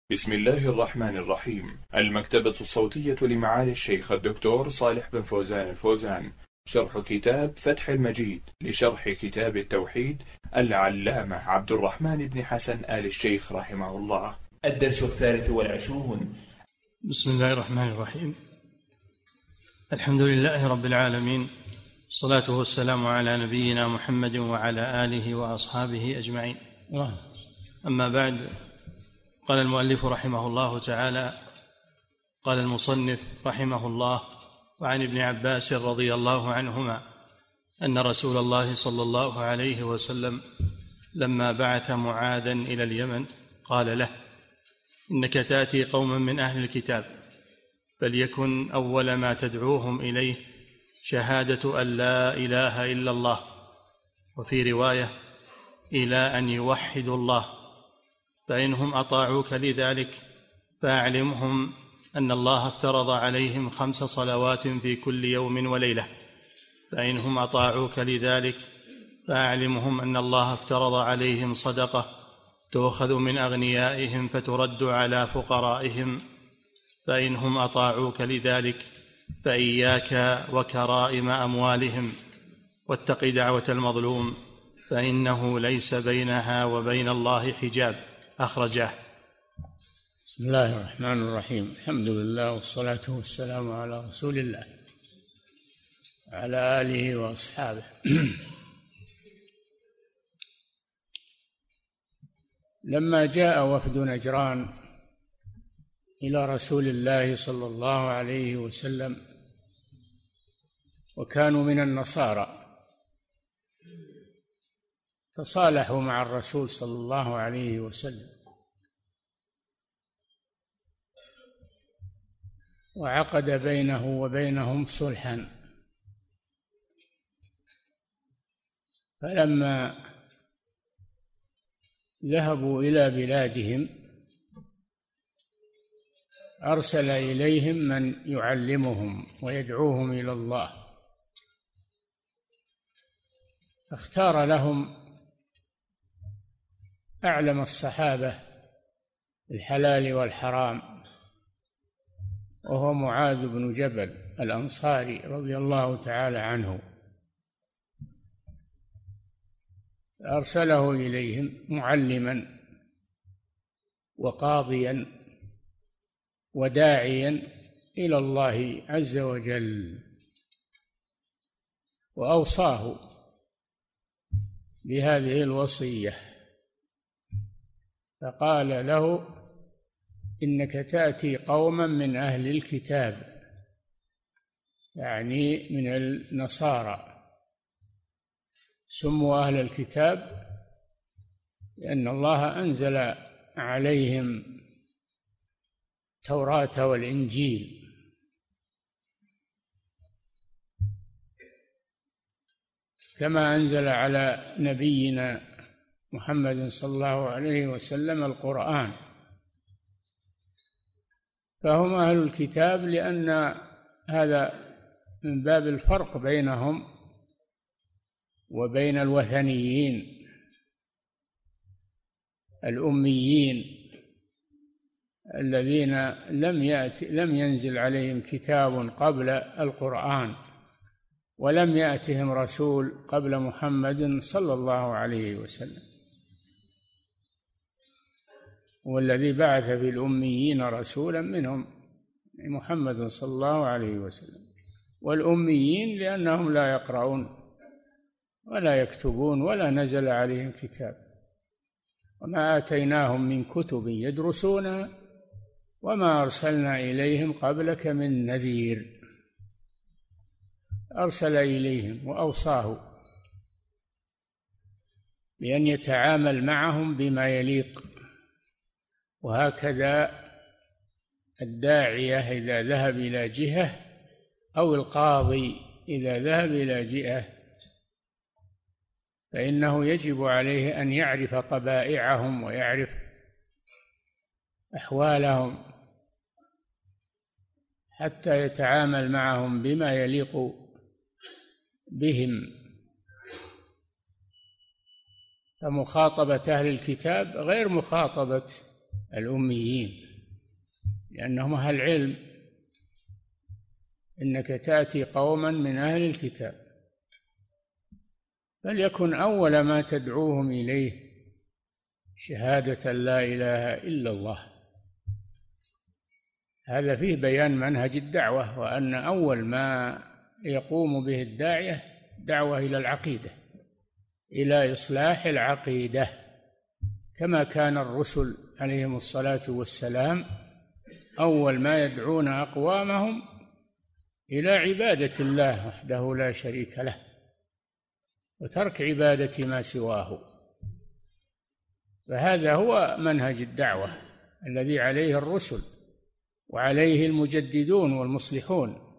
بسم الله الرحمن الرحيم. المكتبة الصوتية لمعالي الشيخ الدكتور صالح بن فوزان الفوزان، شرح كتاب فتح المجيد لشرح كتاب التوحيد العلامة عبد الرحمن بن حسن آل الشيخ رحمه الله. الدرس 23. بسم الله الرحمن الرحيم. الحمد لله رب العالمين، الصلاة والسلام على نبينا محمد وعلى آله وأصحابه أجمعين. أما بعد، قال المؤلف رحمه الله تعالى: قال المصنف رحمه الله: وعن ابن عباس رضي الله عنهما أن رسول الله صلى الله عليه وسلم لما بعث معاذا إلى اليمن قال له: إنك تأتي قوما من أهل الكتاب، فليكن أول ما تدعوهم إليه شهادة أن لا إله إلا الله، وفي رواية: إلى أن يوحدوا الله، فإنهم أطاعوك لذلك فأعلمهم أن الله افترض عليهم 5 صلوات في كل يوم وليلة، فإنهم أطاعوك لذلك فأعلمهم أن الله افترض عليهم صدقة تؤخذ من أغنيائهم فترد على فقرائهم، فإنهم أطاعوك لذلك فإياك وكرائم أموالهم، واتق دعوة المظلوم فإنه ليس بينها وبين الله حجاب. أخرجه. بسم الله الرحمن الرحيم. الحمد لله والصلاة والسلام على رسول الله وعلى آله وأصحابه. لما جاء وفد نجران إلى رسول الله صلى الله عليه وسلم، وكانوا من النصارى، تصالحوا مع الرسول صلى الله عليه وسلم وعقد بينه وبينهم صلحا. فلما ذهبوا إلى بلادهم أرسل إليهم من يعلمهم ويدعوهم إلى الله، اختار لهم أعلم الصحابة الحلال والحرام، وهو معاذ بن جبل الأنصاري رضي الله تعالى عنه، أرسله إليهم معلما وقاضيا وداعيا إلى الله عز وجل، وأوصاه بهذه الوصية، فقال له: إنك تأتي قوما من أهل الكتاب، يعني من النصارى، سموا أهل الكتاب لأن الله أنزل عليهم التوراة والإنجيل، كما أنزل على نبينا محمد صلى الله عليه وسلم القرآن. فهم أهل الكتاب لأن هذا من باب الفرق بينهم وبين الوثنيين الأميين الذين لم ينزل عليهم كتاب قبل القرآن، ولم يأتهم رسول قبل محمد صلى الله عليه وسلم، والذي بعث في الأميين رسولا منهم محمد صلى الله عليه وسلم. والأميين لأنهم لا يقرؤون ولا يكتبون ولا نزل عليهم كتاب، وما آتيناهم من كتب يدرسونها وما أرسلنا إليهم قبلك من نذير. أرسل إليهم وأوصاه بأن يتعامل معهم بما يليق، وهكذا الداعية إذا ذهب إلى جهة أو القاضي إذا ذهب إلى جهة فإنه يجب عليه أن يعرف طبائعهم ويعرف أحوالهم حتى يتعامل معهم بما يليق بهم. فمخاطبة أهل الكتاب غير مخاطبة الأميين لأنهم أهل علم. إنك تأتي قوما من أهل الكتاب فليكن أول ما تدعوهم إليه شهادة لا إله إلا الله. هذا فيه بيان منهج الدعوة، وأن أول ما يقوم به الداعية دعوة إلى العقيدة، إلى إصلاح العقيدة، كما كان الرسل عليهم الصلاة والسلام أول ما يدعون أقوامهم إلى عبادة الله وحده لا شريك له وترك عبادة ما سواه. فهذا هو منهج الدعوة الذي عليه الرسل وعليه المجددون والمصلحون،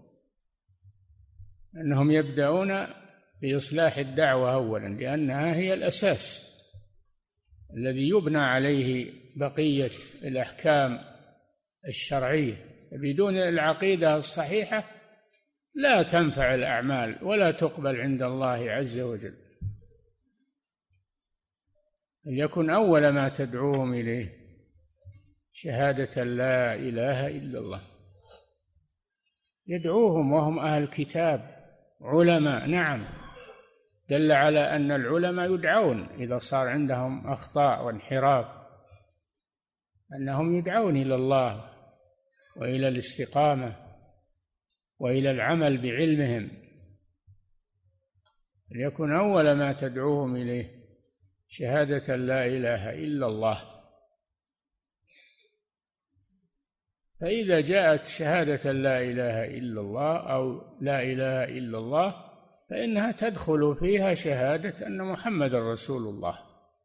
أنهم يبدأون بإصلاح الدعوة أولا، لأنها هي الأساس الذي يبنى عليه بقية الأحكام الشرعية. بدون العقيدة الصحيحة لا تنفع الأعمال ولا تقبل عند الله عز وجل. ليكن أول ما تدعوهم إليه شهادة لا إله إلا الله. يدعوهم وهم أهل كتاب علماء، نعم، دل على أن العلماء يدعون إذا صار عندهم أخطاء وانحراف، أنهم يدعون إلى الله وإلى الاستقامة وإلى العمل بعلمهم. ليكن أول ما تدعوهم إليه شهادة لا إله إلا الله. فإذا جاءت شهادة لا إله إلا الله أو لا إله إلا الله فإنها تدخل فيها شهادة أن محمد رسول الله.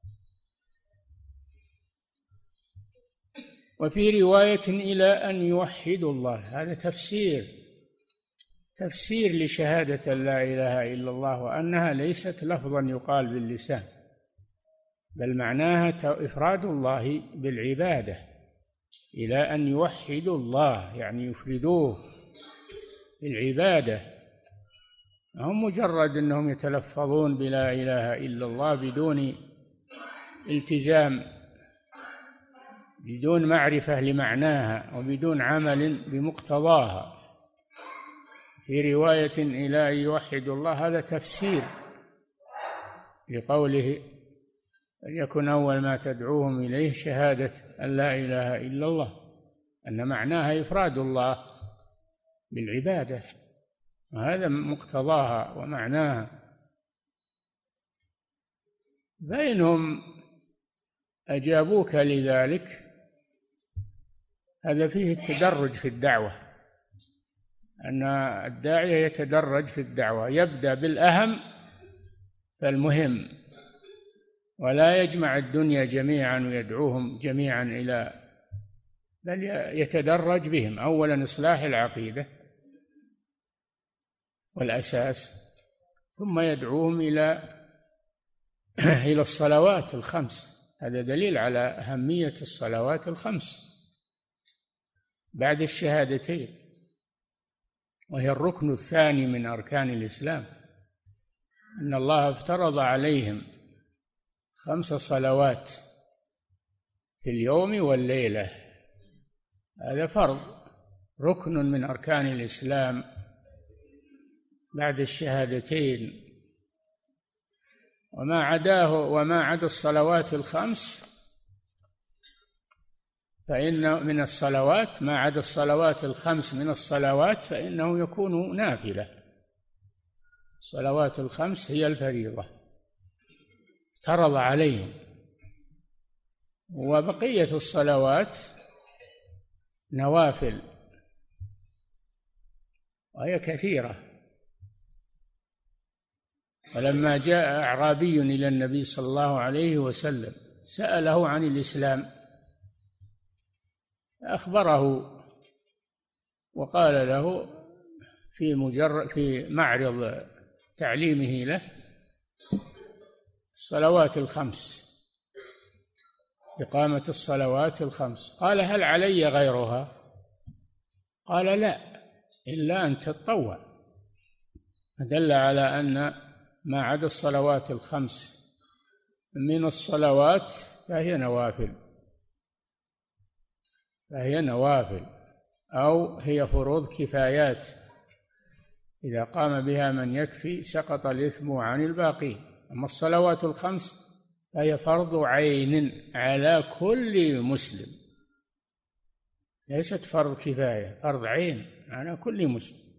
وفي رواية إلى أن يوحدوا الله، هذا تفسير لشهادة لا إله إلا الله، وأنها ليست لفظا يقال باللسان، بل معناها إفراد الله بالعبادة، إلى أن يوحدوا الله يعني يفردوه بالعبادة. هم مجرد أنهم يتلفظون بلا إله إلا الله بدون التزام، بدون معرفة لمعناها وبدون عمل بمقتضاها. في رواية إلى أن يوحدوا الله، هذا تفسير لقوله يكن أول ما تدعوهم إليه شهادة أن لا إله إلا الله، أن معناها إفراد الله بالعبادة، وهذا مقتضاها ومعناها. فإنهم أجابوك لذلك هذا فيه التدرج في الدعوة، أن الداعية يتدرج في الدعوة، يبدأ بالأهم فالمهم، ولا يجمع الدنيا جميعا ويدعوهم جميعا إلى، بل يتدرج بهم. أولا إصلاح العقيدة والأساس، ثم يدعوهم إلى الصلوات الخمس. هذا دليل على أهمية الصلوات الخمس بعد الشهادتين، وهي الركن الثاني من أركان الإسلام. أن الله افترض عليهم 5 صلوات في اليوم والليلة، هذا فرض، ركن من أركان الإسلام بعد الشهادتين. وما عدا الصلوات الخمس فإن من الصلوات، ما عدا الصلوات الخمس من الصلوات فإنه يكون نافلة. الصلوات الخمس هي الفريضة افترض عليهم، وبقية الصلوات نوافل وهي كثيرة. ولما جاء أعرابي إلى النبي صلى الله عليه وسلم سأله عن الإسلام أخبره وقال له في معرض تعليمه له الصلوات الخمس، إقامة الصلوات الخمس. قال هل علي غيرها؟ قال لا، إلا أن تتطوع. دل على أن ما عدا الصلوات الخمس من الصلوات فهي نوافل. فهي نوافل أو هي فروض كفايات، إذا قام بها من يكفي سقط الإثم عن الباقي. أما الصلوات الخمس فهي فرض عين على كل مسلم، ليست فرض كفاية، فرض عين على كل مسلم.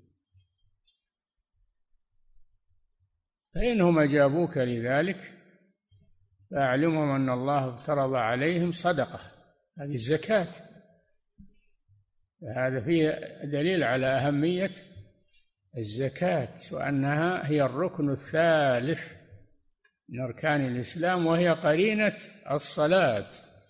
فإنهم أجابوك لذلك فأعلمهم أن الله افترض عليهم صدقة، هذه الزكاة. هذا فيه دليل على أهمية الزكاة، وأنها هي الركن الثالث من أركان الإسلام، وهي قرينة الصلاة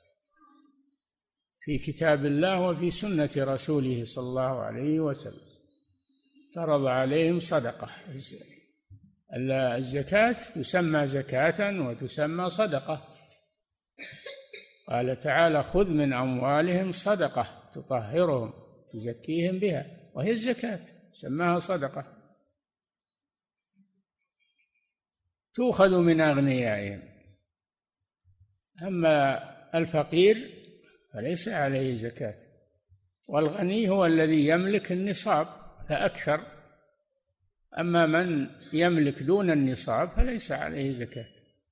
في كتاب الله وفي سنة رسوله صلى الله عليه وسلم. افترض عليهم صدقة. الزكاة تسمى زكاة وتسمى صدقة. قال تعالى: خذ من أموالهم صدقة تطهرهم تزكيهم بها، وهي الزكاة سماها صدقة. تؤخذ من أغنيائهم. أما الفقير فليس عليه زكاة، والغني هو الذي يملك النصاب فأكثر. أما من يملك دون النصاب فليس عليه زكاة،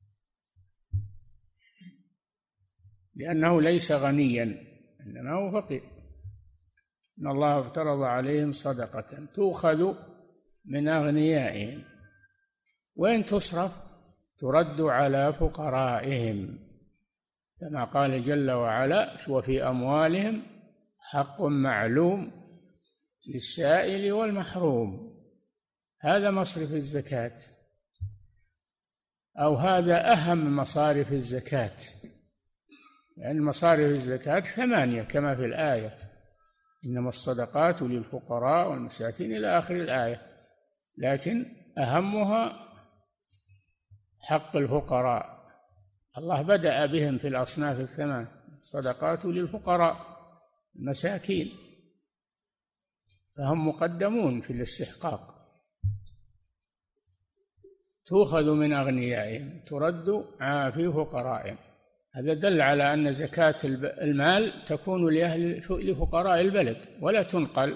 لأنه ليس غنيا إنما هو فقير. إن الله افترض عليهم صدقة تؤخذ من أغنيائهم. وين تصرف؟ ترد على فقرائهم، كما قال جل وعلا: وفي أموالهم حق معلوم للسائل والمحروم. هذا مصرف الزكاة، أو هذا أهم مصارف الزكاة، لأن مصارف الزكاة 8 كما في الآية: إنما الصدقات للفقراء والمساكين إلى آخر الآية. لكن أهمها حق الفقراء، الله بدأ بهم في الأصناف 8: الصدقات للفقراء المساكين، فهم مقدمون في الاستحقاق. تؤخذ من أغنيائهم ترد في فقرائهم. هذا دل على أن زكاة المال تكون لفقراء البلد ولا تنقل،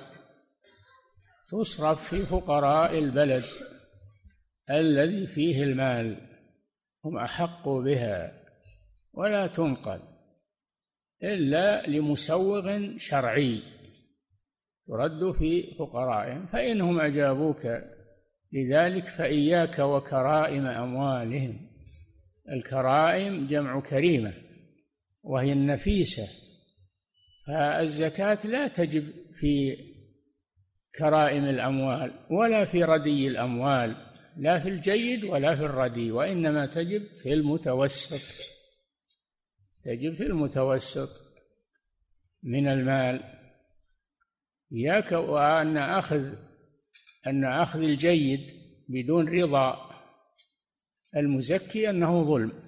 تصرف في فقراء البلد الذي فيه المال، هم أحق بها، ولا تنقل إلا لمسوغ شرعي، ترد في فقرائهم. فإنهم أجابوك لذلك فإياك وكرائم أموالهم. الكرائم جمع كريمة وهي النفيسة، فالزكاة لا تجب في كرائم الأموال ولا في ردي الأموال، لا في الجيد ولا في الردي، وإنما تجب في المتوسط، تجب في المتوسط من المال. إياك وأن أخذ الجيد بدون رضا المزكي أنه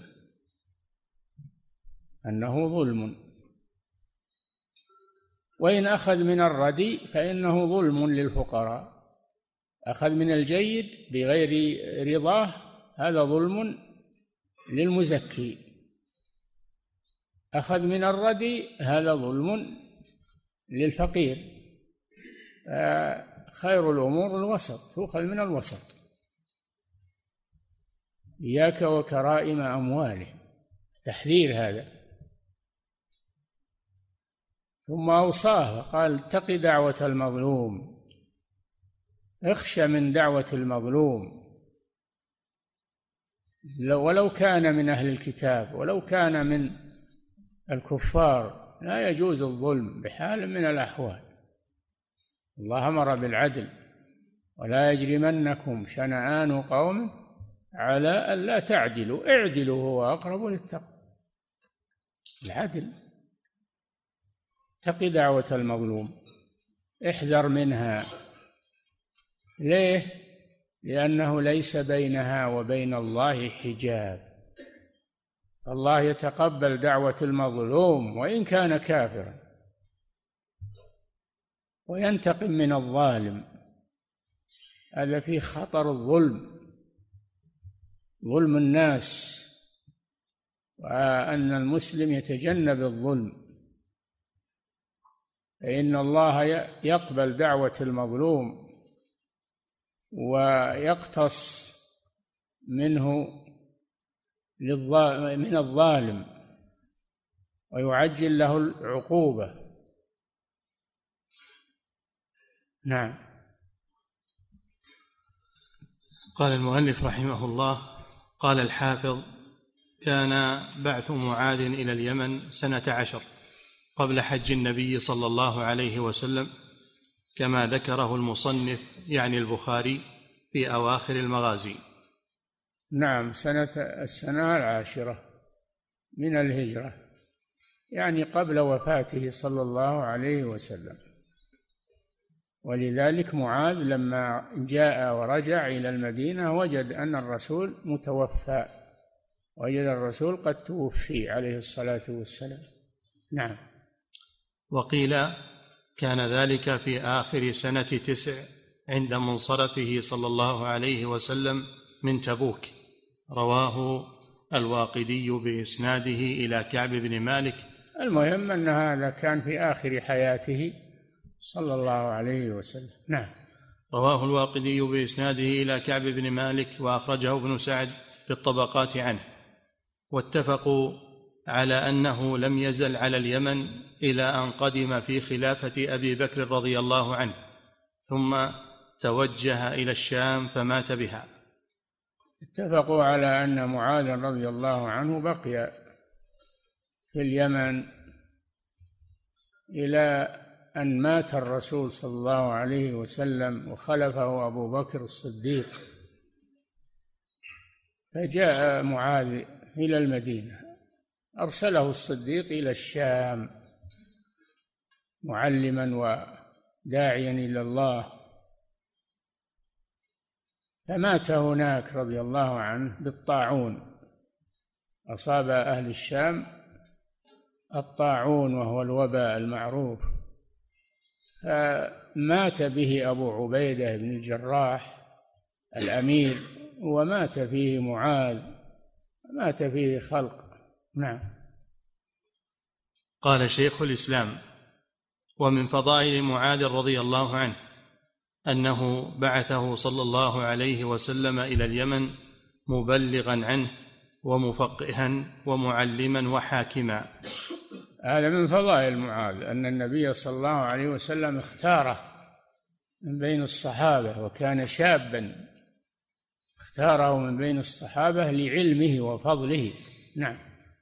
ظلم، وإن أخذ من الردي فإنه ظلم للفقراء. أخذ من الجيد بغير رضاه هذا ظلم للمزكي، أخذ من الردي هذا ظلم للفقير. خير الأمور الوسط، تؤخذ من الوسط. إياك وكرائم أموالهم، تحذير هذا. ثم أوصاه قال: اتق دعوة المظلوم، اخشى من دعوة المظلوم، ولو كان من أهل الكتاب ولو كان من الكفار، لا يجوز الظلم بحال من الأحوال. الله أمر بالعدل: ولا يجرمنكم شنآن قوم على ألا تعدلوا اعدلوا هو أقرب للتقوى. العدل. اتق دعوة المظلوم، احذر منها. ليه؟ لأنه ليس بينها وبين الله حجاب. الله يتقبل دعوة المظلوم وإن كان كافرا، وينتقم من الظالم. هذا فيه خطر الظلم، ظلم الناس، وأن المسلم يتجنب الظلم. فإن الله يقبل دعوة المظلوم ويقتص منه من الظالم ويعجل له العقوبة. نعم. قال المؤلف رحمه الله: قال الحافظ: كان بعث معاذ إلى اليمن 12 قبل حج النبي صلى الله عليه وسلم، كما ذكره المصنف يعني البخاري في أواخر المغازي. نعم، السنة 10 من الهجرة، يعني قبل وفاته صلى الله عليه وسلم. ولذلك معاذ لما جاء ورجع إلى المدينة وجد أن الرسول متوفى، وجد الرسول قد توفي عليه الصلاة والسلام. نعم. وقيل كان ذلك في آخر سنة 9 عند منصرفه صلى الله عليه وسلم من تبوك. رواه الواقدي بإسناده إلى كعب بن مالك. المهم أن هذا كان في آخر حياته صلى الله عليه وسلم. نعم. رواه الواقدي بإسناده إلى كعب بن مالك، وأخرجه ابن سعد في الطبقات عنه. واتفقوا على أنه لم يزل على اليمن إلى أن قدم في خلافة أبي بكر رضي الله عنه، ثم توجه إلى الشام فمات بها. اتفقوا على أن معاذ رضي الله عنه بقي في اليمن إلى أن مات الرسول صلى الله عليه وسلم وخلفه أبو بكر الصديق، فجاء معاذ إلى المدينة، أرسله الصديق إلى الشام معلما وداعيا إلى الله، فمات هناك رضي الله عنه بالطاعون. أصاب أهل الشام الطاعون وهو الوباء المعروف، فمات به أبو عبيدة بن الجراح الأمير، ومات فيه معاذ، مات فيه خلق. نعم. قال شيخ الإسلام: ومن فضائل معاذ رضي الله عنه أنه بعثه صلى الله عليه وسلم إلى اليمن مبلغا عنه ومفقها ومعلما وحاكما. هذا من فضائل معاذ، أن النبي صلى الله عليه وسلم اختاره من بين الصحابة، وكان شابا، اختاره من بين الصحابة لعلمه وفضله. نعم.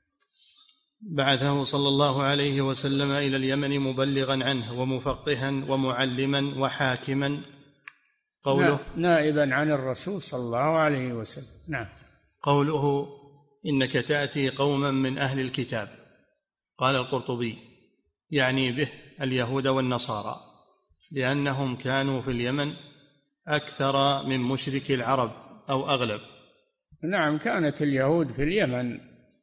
بعثه صلى الله عليه وسلم إلى اليمن مبلغا عنه ومفقها ومعلما وحاكما. قوله نائبا عن الرسول صلى الله عليه وسلم. نعم. قوله إنك تأتي قوما من أهل الكتاب. قال القرطبي: يعني به اليهود والنصارى، لأنهم كانوا في اليمن أكثر من مشرك العرب أو أغلب. نعم، كانت اليهود في اليمن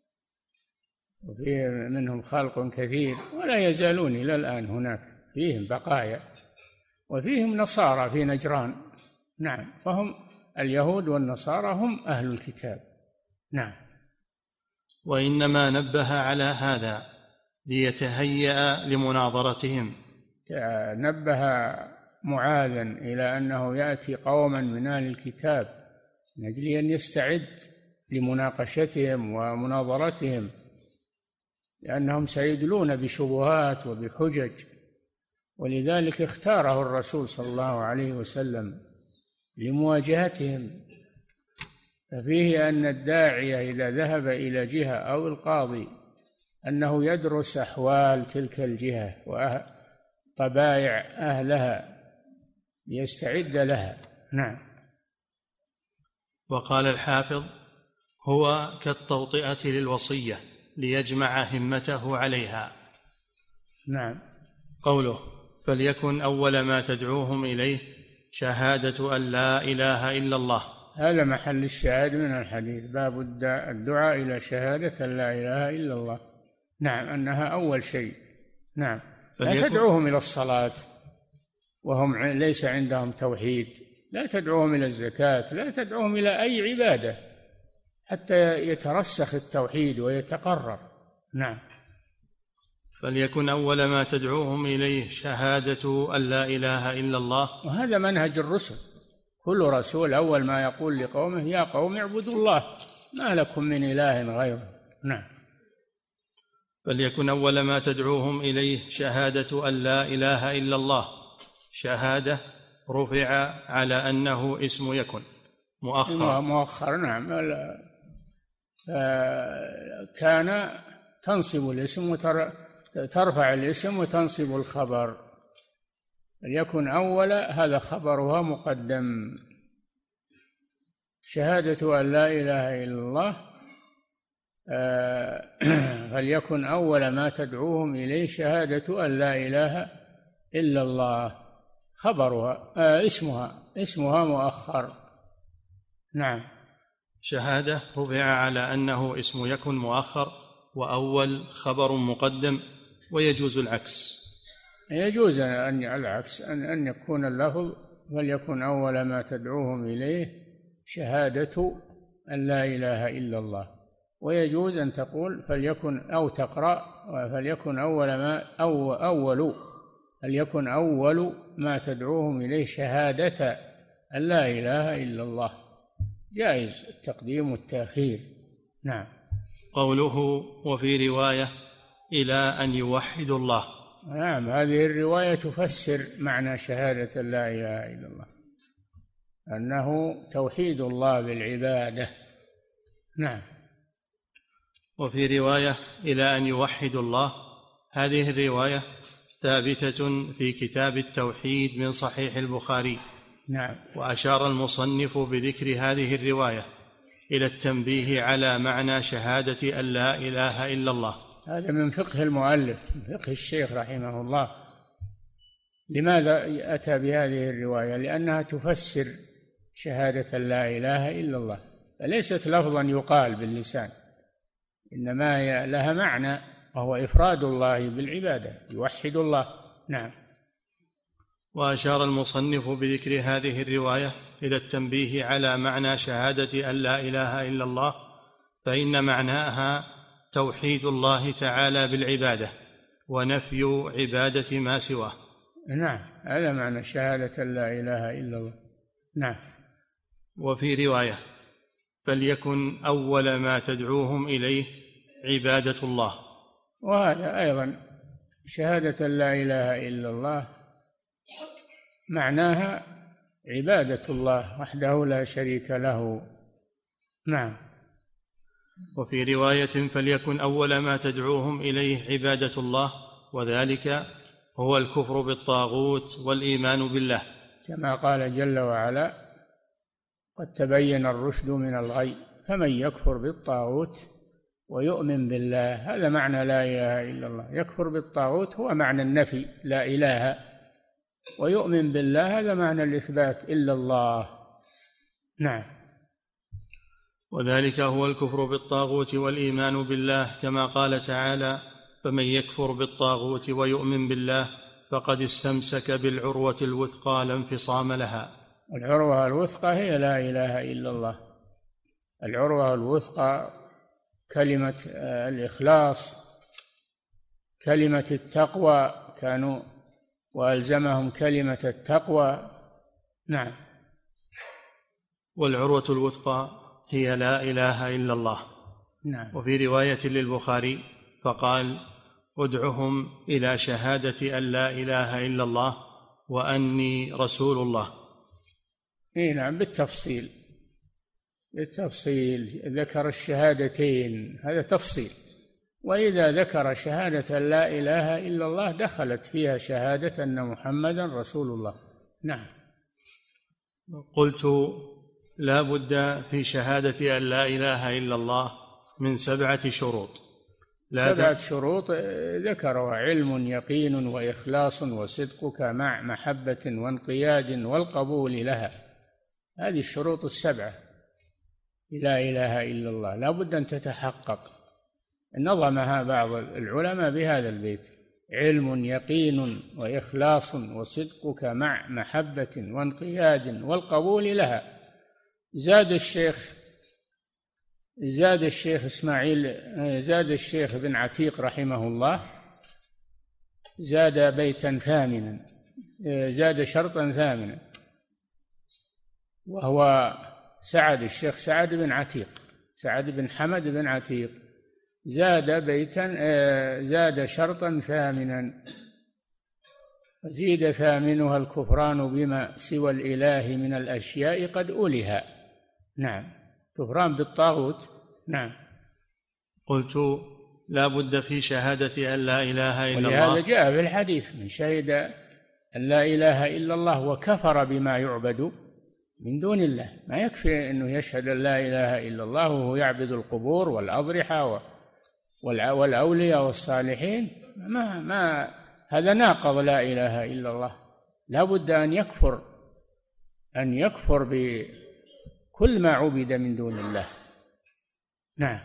وفيه منهم خلق كثير، ولا يزالون إلى الآن هناك فيهم بقايا، وفيهم نصارى في نجران. نعم، فهم اليهود والنصارى هم أهل الكتاب. نعم. وإنما نبه على هذا ليتهيأ لمناظرتهم. نبه معاذا إلى أنه يأتي قوما من أهل الكتاب من أجل أن يستعد لمناقشتهم ومناظرتهم، لأنهم سيدلون بشبهات وبحجج، ولذلك اختاره الرسول صلى الله عليه وسلم لمواجهتهم. ففيه أن الداعية إذا ذهب إلى جهة أو القاضي أنه يدرس أحوال تلك الجهة وطبائع أهلها ليستعد لها. نعم. وقال الحافظ: هو كالتوطئة للوصية ليجمع همته عليها. نعم. قوله: فليكن أول ما تدعوهم إليه شهادة أن لا إله إلا الله. هذا محل الشاهد من الحديث، باب الدعاء إلى شهادة أن لا إله إلا الله. نعم، أنها أول شيء. نعم. لا تدعوهم إلى الصلاة وهم ليس عندهم توحيد، لا تدعوهم إلى الزكاة، لا تدعوهم إلى أي عبادة حتى يترسخ التوحيد ويتقرر. نعم. فليكن أول ما تدعوهم إليه شهادة أن لا إله إلا الله. وهذا منهج الرسل، كل رسول أول ما يقول لقومه يا قوم اعبدوا الله ما لكم من إله غيره. نعم. فليكن أول ما تدعوهم إليه شهادة أن لا إله إلا الله، شهادة رفع على أنه اسم يكن مؤخر. نعم. كان تنصب الاسم ترفع الاسم وتنصب الخبر، فليكن أول هذا خبرها مقدم. شهادة أن لا إله إلا الله فليكن أول ما تدعوهم إليه شهادة أن لا إله إلا الله، خبرها اسمها مؤخر. نعم. شهادة رفع على أنه اسم يكن مؤخر، وأول خبر مقدم، ويجوز العكس. يجوز أن العكس، أن يكون اللفظ فليكن أول ما تدعوهم إليه شهادة أن لا إله إلا الله، ويجوز أن تقول فليكن أو تقرأ فليكن فليكن أول ما تدعوهم إليه شهادة أن لا إله إلا الله، جائز التقديم والتأخير. نعم. قوله وفي رواية إلى أن يوحدوا الله. نعم، هذه الرواية تفسر معنى شهادة لا إله إلا الله، أنه توحيد الله بالعبادة. نعم. وفي رواية إلى أن يوحدوا الله، هذه الرواية ثابتة في كتاب التوحيد من صحيح البخاري. نعم. وأشار المصنف بذكر هذه الرواية إلى التنبيه على معنى شهادة أن لا إله إلا الله. هذا من فقه المؤلف، من فقه الشيخ رحمه الله. لماذا أتى بهذه الرواية؟ لأنها تفسر شهادة لا إله إلا الله، فليست لفظا يقال باللسان، إنما لها معنى، وهو إفراد الله بالعبادة، يوحد الله. نعم. وأشار المصنف بذكر هذه الرواية إلى التنبيه على معنى شهادة أن لا إله إلا الله، فإن معناها توحيد الله تعالى بالعبادة ونفي عبادة ما سواه. نعم، هذا معنى شهادة لا إله إلا الله. نعم. وفي رواية فليكن أول ما تدعوهم إليه عبادة الله. وهذا أيضا شهادة لا إله إلا الله معناها عبادة الله وحده لا شريك له. نعم. وفي رواية فليكن أول ما تدعوهم إليه عبادة الله، وذلك هو الكفر بالطاغوت والإيمان بالله، كما قال جل وعلا قد تبين الرشد من الغي فمن يكفر بالطاغوت ويؤمن بالله. هذا معنى لا إله إلا الله. يكفر بالطاغوت هو معنى النفي لا إله، ويؤمن بالله هذا معنى الإثبات إلا الله. نعم. وذلك هو الكفر بالطاغوت والإيمان بالله، كما قال تعالى فمن يكفر بالطاغوت ويؤمن بالله فقد استمسك بالعروة الوثقى لا انفصام لها. العروة الوثقى هي لا إله إلا الله. العروة الوثقى كلمة الإخلاص، كلمة التقوى، كانوا وألزمهم كلمة التقوى. نعم. والعروة الوثقى هي لا إله إلا الله. نعم. وفي رواية للبخاري فقال ادعهم إلى شهادة أن لا إله إلا الله وأني رسول الله. نعم، بالتفصيل ذكر الشهادتين، هذا تفصيل. وإذا ذكر شهادة لا إله إلا الله دخلت فيها شهادة أن محمدا رسول الله. نعم. قلت لا بد في شهادة أن لا إله إلا الله من 7 شروط. 7 شروط ذكرها: علم يقين وإخلاص وصدقك مع محبة وانقياد والقبول لها. هذه الشروط 7 لا إله إلا الله لا بد أن تتحقق. نظمها بعض العلماء بهذا البيت: علم يقين وإخلاص وصدقك مع محبة وانقياد والقبول لها. زاد الشيخ بن عتيق رحمه الله زاد بيتا ثامنا، زاد شرطا ثامنا، وهو سعد، الشيخ سعد بن عتيق، سعد بن حمد بن عتيق، زاد بيتا، زاد شرطا ثامنا، زيد ثامنها الكفران بما سوى الإله من الأشياء قد أُلها. نعم، كفران بالطاغوت. نعم. قلت: لا بد في شهادة أن لا إله إلا الله. ولهذا جاء في الحديث: من شهد أن لا إله إلا الله وكفر بما يعبد من دون الله. ما يكفي أنه يشهد أن لا إله إلا الله وهو يعبد القبور والأضرحة والأولياء والصالحين، ما هذا ناقض لا إله إلا الله. لا بد أن يكفر بكل ما عبد من دون الله. نعم.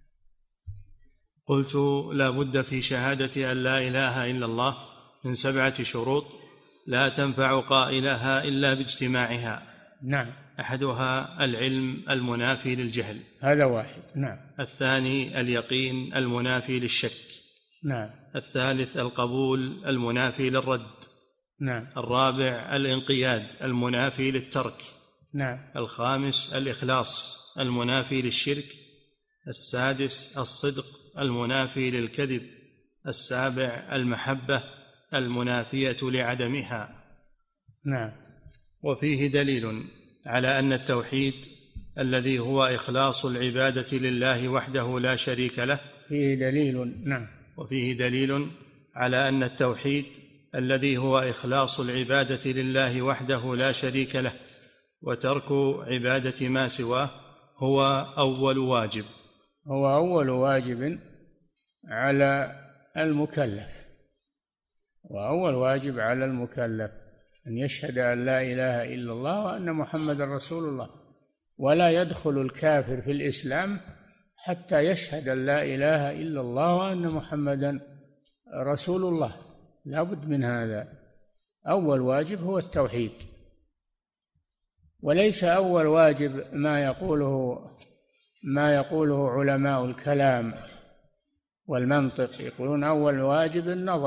قلت: لا بد في شهادة أن لا إله إلا الله من 7 شروط لا تنفع قائلها إلا باجتماعها. نعم. أحدها العلم المنافي للجهل، هذا واحد. نعم. الثاني اليقين المنافي للشك. نعم. الثالث القبول المنافي للرد. نعم. الرابع الانقياد المنافي للترك. نعم. الخامس الإخلاص المنافي للشرك. السادس الصدق المنافي للكذب. السابع المحبة المنافية لعدمها. نعم. وفيه دليل على أن التوحيد الذي هو إخلاص العبادة لله وحده لا شريك له، فيه دليل. نعم. وفيه دليل على أن التوحيد الذي هو إخلاص العبادة لله وحده لا شريك له وترك عبادة ما سواه هو أول واجب. هو أول واجب على المكلف، وأول واجب على المكلف أن يشهد أن لا إله إلا الله وأن محمدا رسول الله. ولا يدخل الكافر في الإسلام حتى يشهد أن لا إله إلا الله وأن محمدا رسول الله. لا بد من هذا. أول واجب هو التوحيد، وليس أول واجب ما يقوله علماء الكلام والمنطق. يقولون أول واجب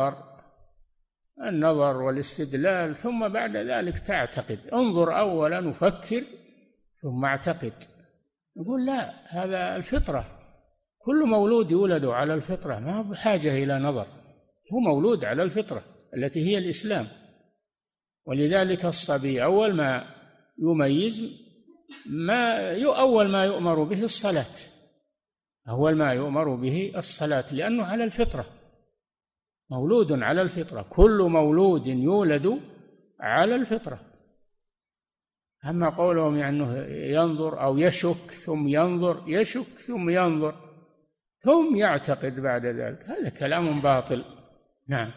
النظر والاستدلال، ثم بعد ذلك تعتقد. انظر أولا وفكر ثم اعتقد. يقول لا، هذا الفطرة، كل مولود يولد على الفطرة، ما هو بحاجة إلى نظر، هو مولود على الفطرة التي هي الإسلام. ولذلك الصبي أول ما يميز أول ما يؤمر به الصلاة، أول ما يؤمر به الصلاة، لأنه على الفطرة، مولود على الفطرة. كل مولود يولد على الفطرة. أما قولهم أنه ينظر أو يشك ثم ينظر، يشك ثم ينظر ثم يعتقد بعد ذلك، هذا كلام باطل. نعم.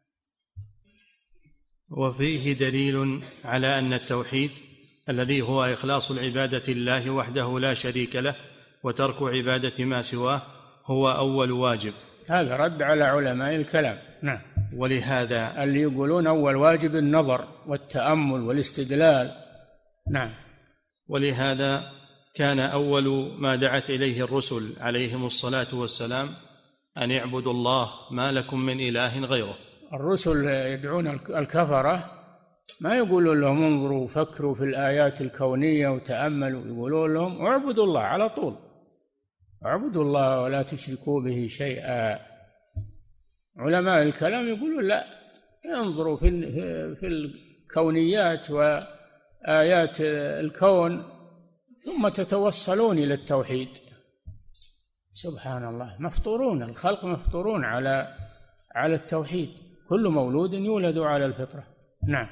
وفيه دليل على أن التوحيد الذي هو إخلاص العبادة لله وحده لا شريك له وترك عبادة ما سواه هو أول واجب. هذا رد على علماء الكلام. نعم. ولهذا اللي يقولون أول واجب النظر والتأمل والاستدلال. نعم. ولهذا كان أول ما دعت إليه الرسل عليهم الصلاة والسلام أن اعبدوا الله ما لكم من إله غيره. الرسل يدعون الكفرة، ما يقولون لهم انظروا وفكروا في الآيات الكونية وتأملوا، يقولون لهم اعبدوا الله على طول، اعبدوا الله ولا تشركوا به شيئا. علماء الكلام يقولون لا، انظروا في الكونيات وآيات الكون ثم تتوصلون إلى التوحيد. سبحان الله، مفطورون، الخلق مفطورون على التوحيد. كل مولود يولد على الفطرة. نعم.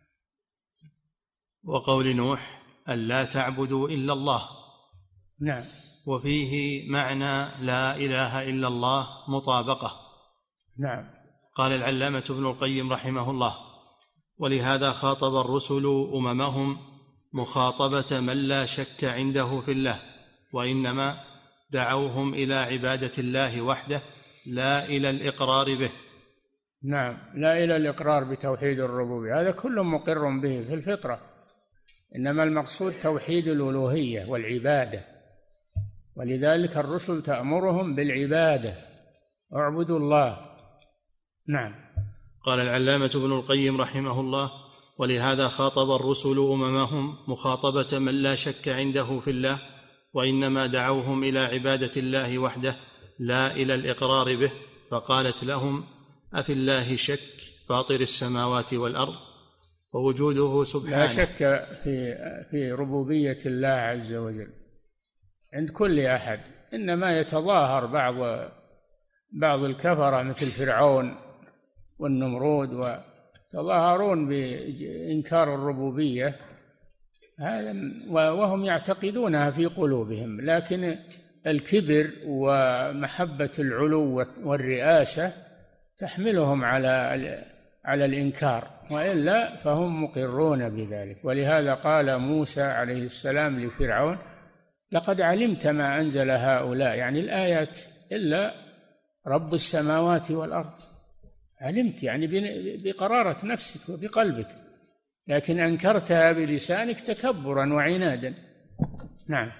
وقول نوح ألا تعبدوا إلا الله. نعم. وفيه معنى لا إله إلا الله مطابقة. نعم. قال العلامة ابن القيم رحمه الله: ولهذا خاطب الرسل أممهم مخاطبة من لا شك عنده في الله، وإنما دعوهم إلى عبادة الله وحده لا إلى الإقرار به. نعم، لا إلى الإقرار بتوحيد الربوبية، هذا كل مقر به في الفطرة، إنما المقصود توحيد الألوهية والعبادة. ولذلك الرسل تأمرهم بالعبادة، اعبدوا الله. نعم. قال العلامة ابن القيم رحمه الله: ولهذا خاطب الرسل أممهم مخاطبة من لا شك عنده في الله، وإنما دعوهم إلى عبادة الله وحده لا إلى الإقرار به، فقالت لهم: أفي الله شك فاطر السماوات والأرض ووجوده سبحانه. لا شك في ربوبية الله عز وجل عند كل أحد، إنما يتظاهر بعض الكفرة مثل فرعون والنمرود وتظاهرون بإنكار الربوبية هذا وهم يعتقدونها في قلوبهم، لكن الكبر ومحبة العلو والرئاسة تحملهم على الإنكار، وإلا فهم مقرون بذلك. ولهذا قال موسى عليه السلام لفرعون: لقد علمت ما أنزل هؤلاء، يعني الآيات، إلا رب السماوات والأرض. علمت يعني بقرارة نفسك وبقلبك، لكن أنكرتها بلسانك تكبرا وعنادا. نعم.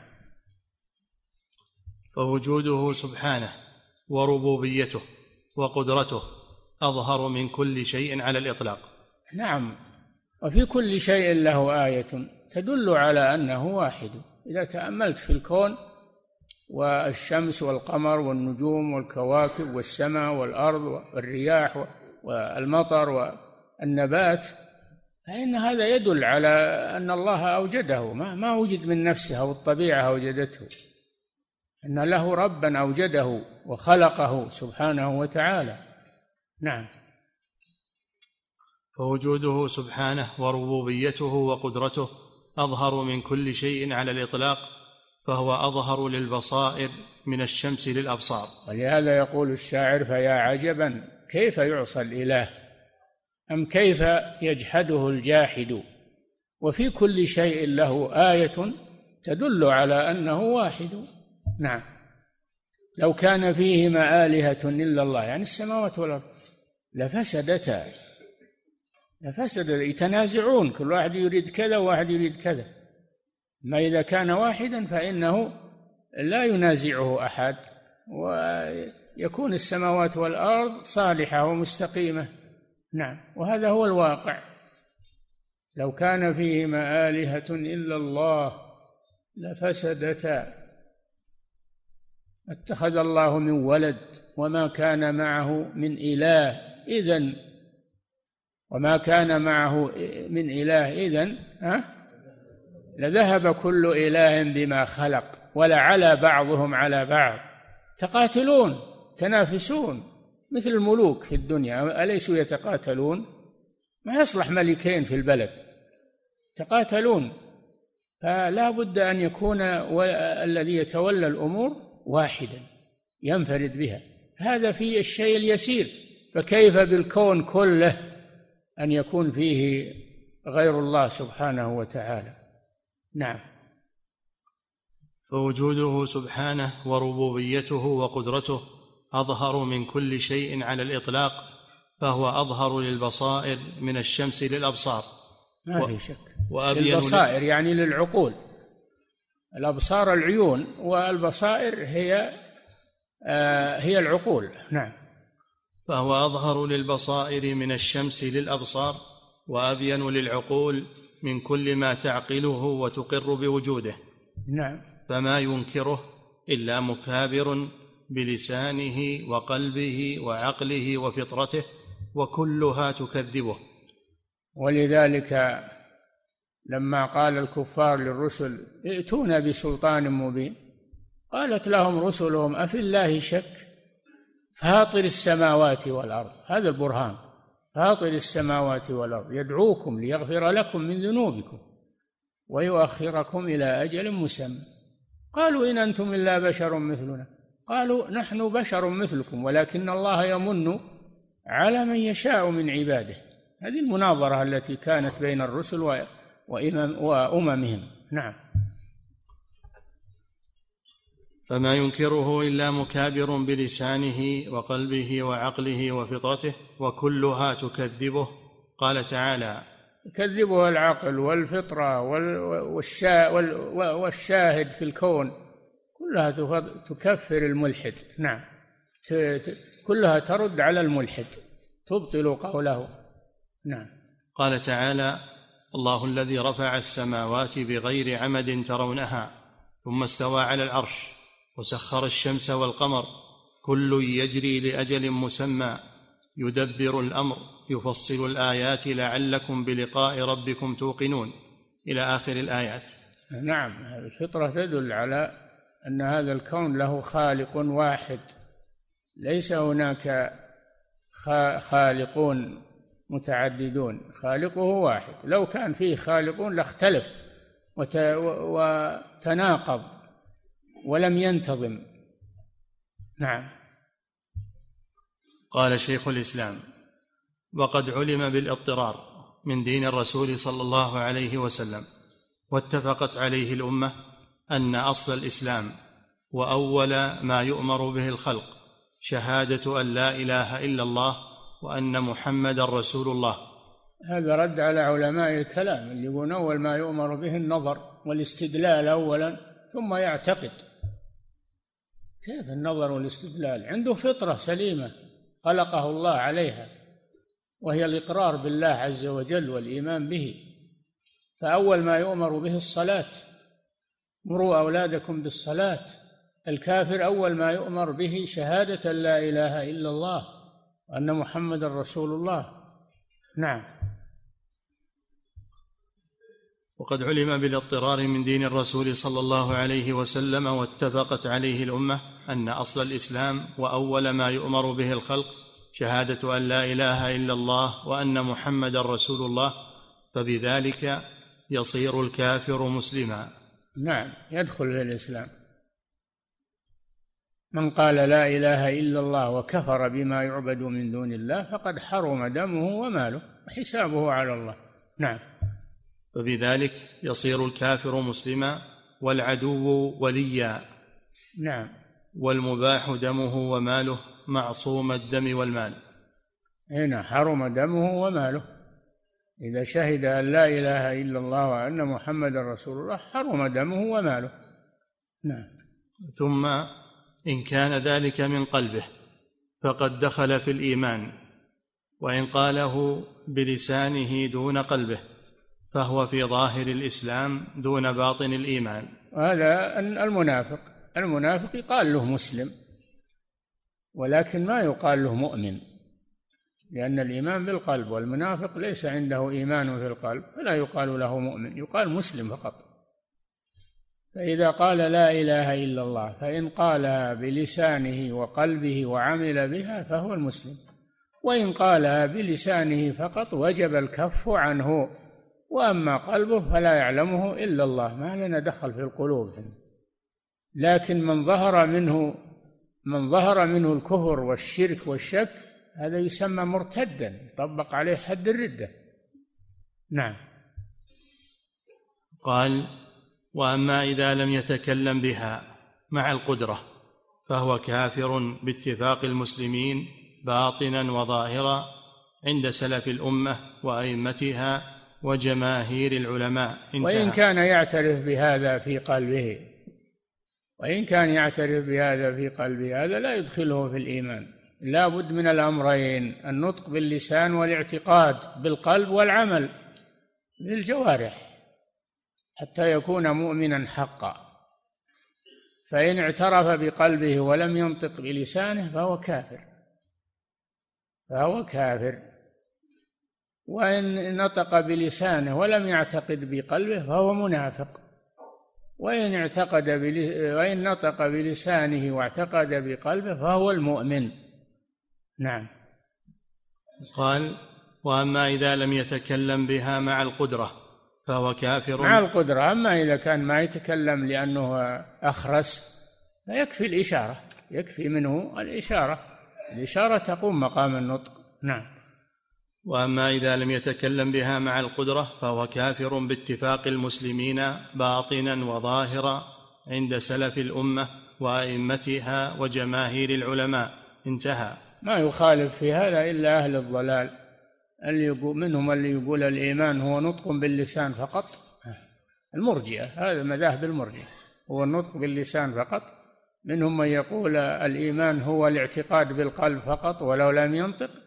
فوجوده سبحانه وربوبيته وقدرته أظهر من كل شيء على الإطلاق. نعم، وفي كل شيء له آية تدل على أنه واحد. إذا تأملت في الكون والشمس والقمر والنجوم والكواكب والسماء والأرض والرياح والمطر والنبات، فإن هذا يدل على أن الله أوجده، ما وجد من نفسه أو الطبيعة أوجدته، أن له ربا أوجده وخلقه سبحانه وتعالى. نعم. فوجوده سبحانه وربوبيته وقدرته أظهر من كل شيء على الإطلاق، فهو أظهر للبصائر من الشمس للأبصار. ولهذا يقول الشاعر: فيا عجبا كيف يعصى الإله، أم كيف يجحده الجاحد، وفي كل شيء له آية تدل على أنه واحد. نعم. لو كان فيهما آلهة إلا الله، يعني السماوات والأرض، لفسدتا، يتنازعون، كل واحد يريد كذا وواحد يريد كذا. ما إذا كان واحدا فإنه لا ينازعه أحد، ويكون السماوات والأرض صالحة ومستقيمة. نعم، وهذا هو الواقع. لو كان فيهما آلهة إلا الله لفسدتا، اتخذ الله من ولد وما كان معه من إله إذن، وما كان معه من إله إذن لذهب كل إله بما خلق ولعلى بعضهم على بعض. تقاتلون، تنافسون مثل الملوك في الدنيا، أليسوا يتقاتلون؟ ما يصلح ملكين في البلد، تقاتلون. فلا بد أن يكون الذي يتولى الأمور واحدا ينفرد بها. هذا في الشيء اليسير، فكيف بالكون كله أن يكون فيه غير الله سبحانه وتعالى. نعم. فوجوده سبحانه وربوبيته وقدرته أظهر من كل شيء على الإطلاق، فهو أظهر للبصائر من الشمس للأبصار. ما في شك. البصائر يعني للعقول، الأبصار العيون، والبصائر هي العقول. نعم. فهو أظهر للبصائر من الشمس للأبصار، وأبين للعقول من كل ما تعقله وتقر بوجوده. نعم. فما ينكره إلا مكابر بلسانه وقلبه وعقله وفطرته، وكلها تكذبه. ولذلك لما قال الكفار للرسل: ائتونا بسلطان مبين، قالت لهم رسلهم: أفي الله شك فاطر السماوات والأرض. هذا البرهان، فاطر السماوات والأرض يدعوكم ليغفر لكم من ذنوبكم ويؤخركم إلى أجل مسمى. قالوا: إن أنتم إلا بشر مثلنا. قالوا: نحن بشر مثلكم ولكن الله يمن على من يشاء من عباده. هذه المناظرة التي كانت بين الرسل وأممهم. نعم. فما ينكره إلا مكابر بلسانه وقلبه وعقله وفطرته، وكلها تكذبه. قال تعالى: يكذبها العقل والفطرة والشاهد في الكون، كلها تكفر الملحد. نعم، كلها ترد على الملحد، تبطل قوله. نعم. قال تعالى: الله الذي رفع السماوات بغير عمد ترونها ثم استوى على العرش وسخر الشمس والقمر كل يجري لأجل مسمى يدبر الأمر يفصل الآيات لعلكم بلقاء ربكم توقنون، إلى آخر الآيات. نعم، الفطرة تدل على أن هذا الكون له خالق واحد، ليس هناك خالقون متعددون، خالقه واحد. لو كان فيه خالقون لاختلف وتناقض ولم ينتظم. نعم. قال شيخ الإسلام: وقد علم بالاضطرار من دين الرسول صلى الله عليه وسلم واتفقت عليه الأمة أن أصل الإسلام وأول ما يؤمر به الخلق شهادة أن لا إله إلا الله وأن محمد رسول الله. هذا رد على علماء الكلام اللي يقولون أول ما يؤمر به النظر والاستدلال أولا ثم يعتقد. كيف النظر والاستدلال؟ عنده فطرة سليمة خلقه الله عليها، وهي الإقرار بالله عز وجل والإيمان به. فأول ما يؤمر به الصلاة، مروا أولادكم بالصلاة. الكافر أول ما يؤمر به شهادة لا إله إلا الله وأن محمد رسول الله. نعم. وقد علم بالاضطرار من دين الرسول صلى الله عليه وسلم واتفقت عليه الأمة أن أصل الإسلام وأول ما يؤمر به الخلق شهادة أن لا إله إلا الله وأن محمد رسول الله، فبذلك يصير الكافر مسلما. نعم، يدخل في الإسلام. من قال لا إله إلا الله وكفر بما يعبد من دون الله فقد حرم دمه وماله وحسابه على الله. نعم. فبذلك يصير الكافر مسلما والعدو وليا. نعم. والمباح دمه وماله معصوم الدم والمال. هنا حرم دمه وماله، إذا شهد أن لا إله إلا الله وأن محمد رسول الله حرم دمه وماله. نعم. ثم إن كان ذلك من قلبه فقد دخل في الإيمان، وإن قاله بلسانه دون قلبه فهو في ظاهر الإسلام دون باطن الإيمان. هذا المنافق يقال له مسلم ولكن ما يقال له مؤمن، لأن الإيمان بالقلب، والمنافق ليس عنده إيمان في القلب فلا يقال له مؤمن، يقال مسلم فقط. فإذا قال لا إله إلا الله فإن قالها بلسانه وقلبه وعمل بها فهو المسلم، وإن قالها بلسانه فقط وجب الكف عنه، وأما قلبه فلا يعلمه إلا الله، ما لنا دخل في القلوب. لكن من ظهر منه الكفر والشرك والشك هذا يسمى مرتدا، يطبق عليه حد الردة. نعم. قال: وأما إذا لم يتكلم بها مع القدرة فهو كافر باتفاق المسلمين باطنا وظاهرا عند سلف الأمة وأئمتها وجماهير العلماء. وإن كان يعترف بهذا في قلبه، هذا لا يدخله في الإيمان. لا بد من الأمرين: النطق باللسان والاعتقاد بالقلب والعمل بالجوارح حتى يكون مؤمنا حقا. فإن اعترف بقلبه ولم ينطق بلسانه فهو كافر، وإن نطق بلسانه ولم يعتقد بقلبه فهو منافق، وإن نطق بلسانه واعتقد بقلبه فهو المؤمن. نعم. قال: وأما إذا لم يتكلم بها مع القدرة فهو كافر مع القدرة. أما إذا كان ما يتكلم لأنه أخرس فيكفي الإشارة، يكفي منه الإشارة تقوم مقام النطق. نعم. وأما إذا لم يتكلم بها مع القدرة فهو كافر باتفاق المسلمين باطنا وظاهرا عند سلف الأمة وأئمتها وجماهير العلماء. انتهى. ما يخالف في هذا إلا أهل الضلال، منهم اللي يقول الإيمان هو نطق باللسان فقط، المرجئة، هذا مذاهب المرجئة، هو النطق باللسان فقط. منهم من يقول الإيمان هو الاعتقاد بالقلب فقط ولو لم ينطق،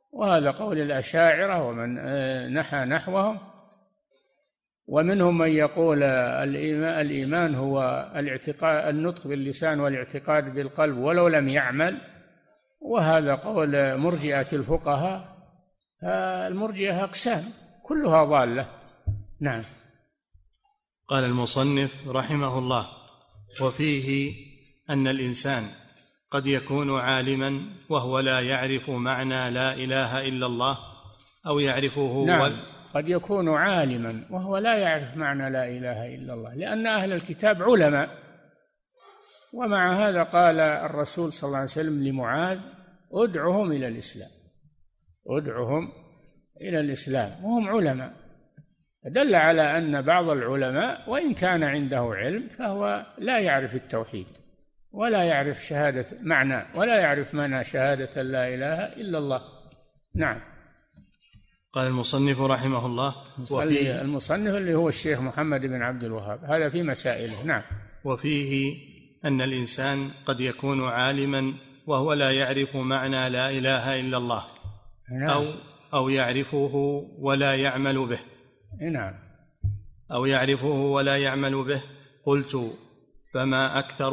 وهذا قول الأشاعرة ومن نحى نحوهم. ومنهم من يقول الإيمان هو الاعتقاد، النطق باللسان والاعتقاد بالقلب ولو لم يعمل، وهذا قول مرجئة الفقهاء. المرجئة أقسام كلها ضالة. نعم. قال المصنف رحمه الله: وفيه أن الإنسان قد يكون عالما وهو لا يعرف معنى لا إله إلا الله، أو يعرفه. نعم، قد يكون عالما وهو لا يعرف معنى لا إله إلا الله، لأن أهل الكتاب علماء. ومع هذا قال الرسول صلى الله عليه وسلم لمعاذ: ادعهم إلى الإسلام، ادعهم إلى الإسلام، وهم علماء. دل على أن بعض العلماء وإن كان عنده علم فهو لا يعرف التوحيد ولا يعرف شهادة معنى، ولا يعرف معنى شهادة لا إله إلا الله. نعم. قال المصنف رحمه الله: المصنف اللي هو الشيخ محمد بن عبد الوهاب، هذا في مسائله. نعم. وفيه أن الإنسان قد يكون عالما وهو لا يعرف معنى لا إله إلا الله. نعم. أو يعرفه ولا يعمل به. نعم. أو يعرفه ولا يعمل به. قلت: فما أكثر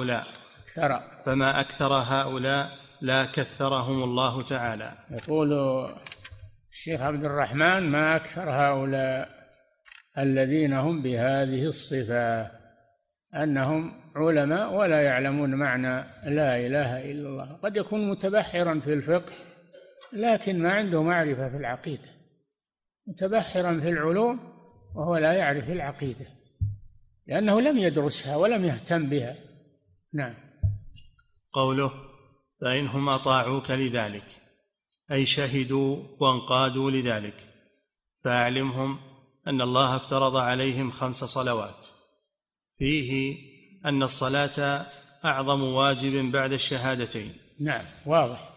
هؤلاء لا كثرهم الله تعالى. يقول الشيخ عبد الرحمن: ما أكثر هؤلاء الذين هم بهذه الصفة، أنهم علماء ولا يعلمون معنى لا إله إلا الله. قد يكون متبحرا في الفقه لكن ما عنده معرفة في العقيدة، متبحرا في العلوم وهو لا يعرف العقيدة لأنه لم يدرسها ولم يهتم بها. نعم. قوله: فإنهم أطاعوك لذلك، أي شهدوا وانقادوا لذلك، فأعلمهم أن الله افترض عليهم 5 صلوات. فيه أن الصلاة أعظم واجب بعد الشهادتين. نعم، واضح.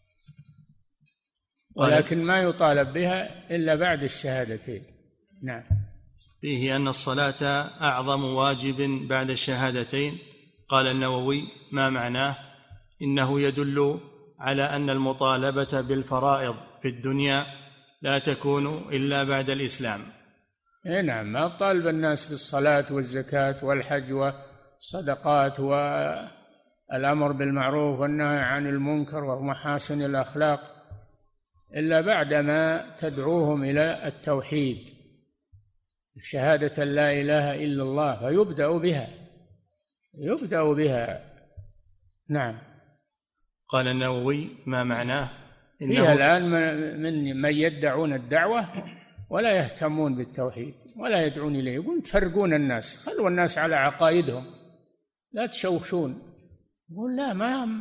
ولكن ما يطالب بها إلا بعد الشهادتين. نعم. فيه أن الصلاة أعظم واجب بعد الشهادتين. قال النووي: ما معناه؟ إنه يدل على أن المطالبة بالفرائض في الدنيا لا تكون إلا بعد الإسلام. نعم، ما طالب الناس بالصلاة والزكاة والحج والصدقات والأمر بالمعروف والنهي عن المنكر ومحاسن الأخلاق إلا بعدما تدعوهم إلى التوحيد، شهادة لا إله إلا الله، فيبدأ بها. نعم. قال النووي: ما معناه؟ فيها الآن من يدعون الدعوة ولا يهتمون بالتوحيد ولا يدعون إليه، يقول تفرقون الناس، خلوا الناس على عقائدهم لا تشوشون. يقول لا،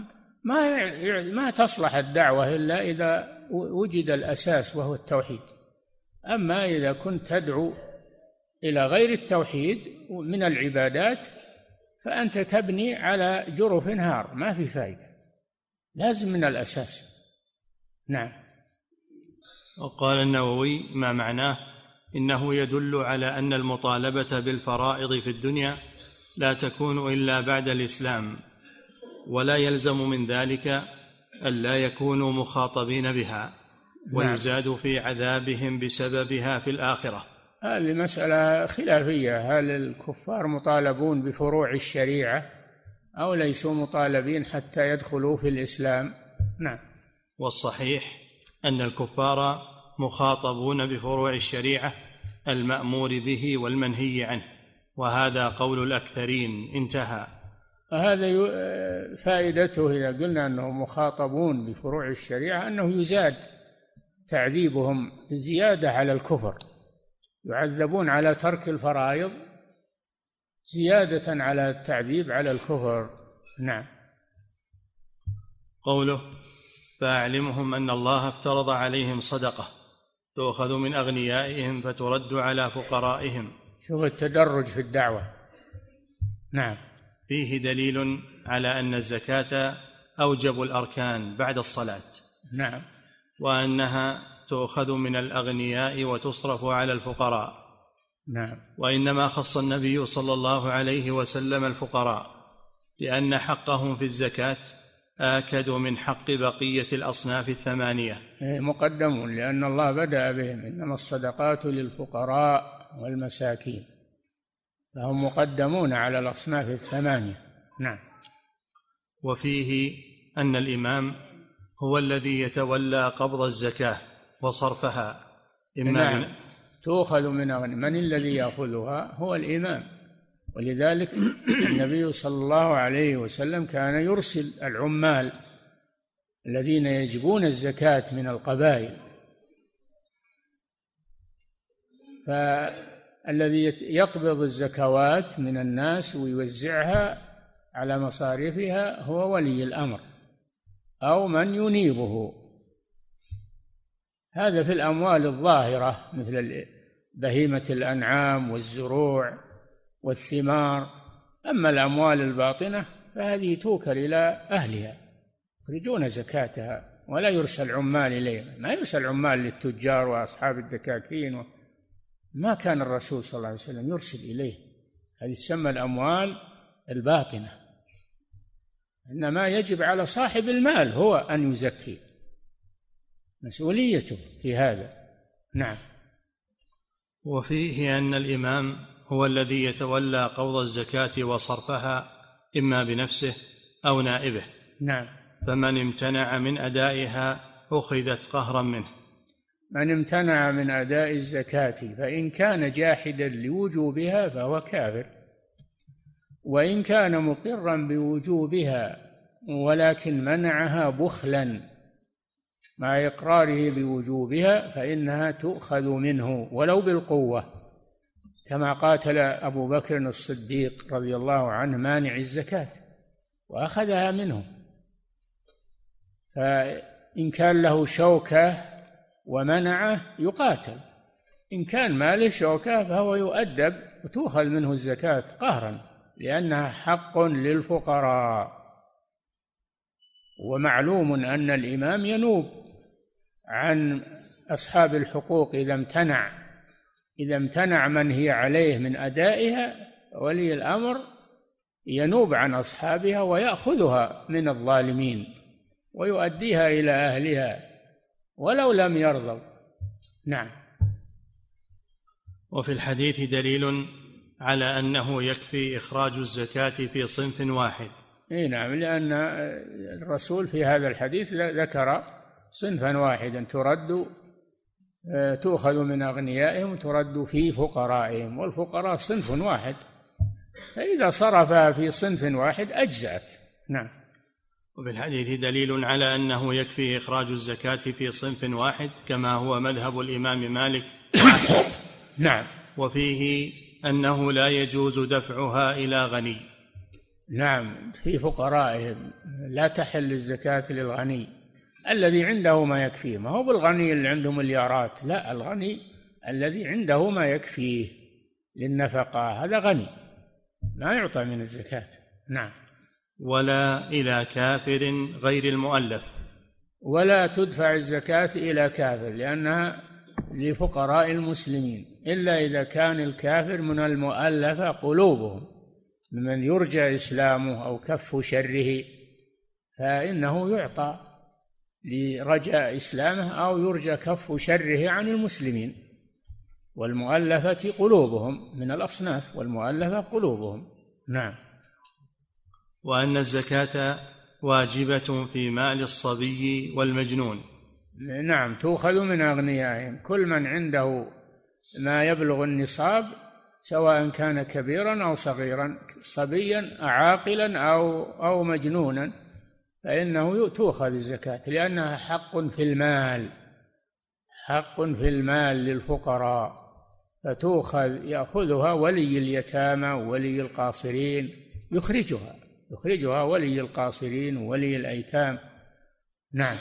ما تصلح الدعوة إلا إذا وجد الأساس وهو التوحيد. أما إذا كنت تدعو إلى غير التوحيد من العبادات فأنت تبني على جرف هار، ما في فائدة، لازم من الأساس. نعم. وقال النووي: ما معناه؟ إنه يدل على أن المطالبة بالفرائض في الدنيا لا تكون إلا بعد الإسلام، ولا يلزم من ذلك ألا يكونوا مخاطبين بها، ويزاد في عذابهم بسببها في الآخرة. هذه مسألة خلافية، هل الكفار مطالبون بفروع الشريعة أو ليسوا مطالبين حتى يدخلوا في الإسلام؟ نعم. والصحيح أن الكفار مخاطبون بفروع الشريعة المأمور به والمنهي عنه، وهذا قول الأكثرين. انتهى. هذا فائدته إذا قلنا أنهم مخاطبون بفروع الشريعة أنه يزاد تعذيبهم زيادة على الكفر، يعذبون على ترك الفرائض زيادة على التعذيب على الكفر. نعم. قوله: فأعلمهم أن الله افترض عليهم صدقة تؤخذ من أغنيائهم فترد على فقرائهم. شوف التدرج في الدعوة. نعم. فيه دليل على أن الزكاة أوجب الأركان بعد الصلاة. نعم. وأنها تؤخذ من الأغنياء وتصرف على الفقراء. نعم. وإنما خص النبي صلى الله عليه وسلم الفقراء لأن حقهم في الزكاة آكد من حق بقية الأصناف الثمانية. مقدمون، لأن الله بدأ بهم: إنما الصدقات للفقراء والمساكين، فهم مقدمون على الأصناف الثمانية. نعم. وفيه أن الإمام هو الذي يتولى قبض الزكاة وصرفها، نعم. تؤخذ من الذي يأخذها؟ هو الإمام. ولذلك النبي صلى الله عليه وسلم كان يرسل العمال الذين يجبون الزكاة من القبائل، فالذي يقبض الزكوات من الناس ويوزعها على مصاريفها هو ولي الأمر أو من ينيبه. هذا في الأموال الظاهرة مثل بهيمة الأنعام والزروع والثمار. أما الأموال الباطنة فهذه توكل إلى أهلها، يخرجون زكاتها، ولا يرسل عمال إليهم. ما يرسل عمال للتجار وأصحاب الدكاكين، ما كان الرسول صلى الله عليه وسلم يرسل إليه. هذه تسمى الأموال الباطنة. إنما يجب على صاحب المال هو أن يزكي، مسؤوليته في هذا. نعم. وفيه أن الإمام هو الذي يتولى قبض الزكاة وصرفها إما بنفسه أو نائبه. نعم. فمن امتنع من أدائها أخذت قهرا منه. من امتنع من أداء الزكاة فإن كان جاحدا لوجوبها فهو كافر، وإن كان مقرا بوجوبها ولكن منعها بخلا مع إقراره بوجوبها فإنها تؤخذ منه ولو بالقوة، كما قاتل أبو بكر الصديق رضي الله عنه مانع الزكاة وأخذها منه. فإن كان له شوكة ومنعه يقاتل، إن كان ما له شوكة فهو يؤدب وتؤخذ منه الزكاة قهرا، لأنها حق للفقراء. ومعلوم أن الإمام ينوب عن أصحاب الحقوق إذا امتنع من هي عليه من أدائها، ولي الأمر ينوب عن أصحابها ويأخذها من الظالمين ويؤديها إلى أهلها ولو لم يرضوا. نعم. وفي الحديث دليل على أنه يكفي إخراج الزكاة في صنف واحد. نعم، لأن الرسول في هذا الحديث ذكر صنفا واحدا تؤخذ من أغنيائهم وترد في فقرائهم، والفقراء صنف واحد، فإذا صرفها في صنف واحد أجزأت. نعم. وفي الحديث دليل على أنه يكفي إخراج الزكاة في صنف واحد كما هو مذهب الإمام مالك. نعم. وفيه أنه لا يجوز دفعها إلى غني. نعم، في فقرائهم لا تحل الزكاة للغني الذي عنده ما يكفيه، ما هو بالغني اللي عنده مليارات، لا، الغني الذي عنده ما يكفيه للنفقة هذا غني ما يعطى من الزكاة. نعم. ولا إلى كافر غير المؤلف. ولا تدفع الزكاة إلى كافر لأنها لفقراء المسلمين، إلا إذا كان الكافر من المؤلفة قلوبهم، ممن يرجى إسلامه أو كف شره، فإنه يعطى لرجاء إسلامه أو يرجى كف شره عن المسلمين. والمؤلفة قلوبهم من الأصناف، والمؤلفة قلوبهم. نعم. وأن الزكاة واجبة في مال الصبي والمجنون. نعم، تؤخذ من أغنيائهم، كل من عنده ما يبلغ النصاب سواء كان كبيرا أو صغيرا، صبيا عاقلا أو مجنونا، فإنه تؤخذ الزكاة لأنها حق في المال، حق في المال للفقراء، يأخذها ولي اليتامى وولي القاصرين، يخرجها ولي القاصرين وولي الأيتام. نعم.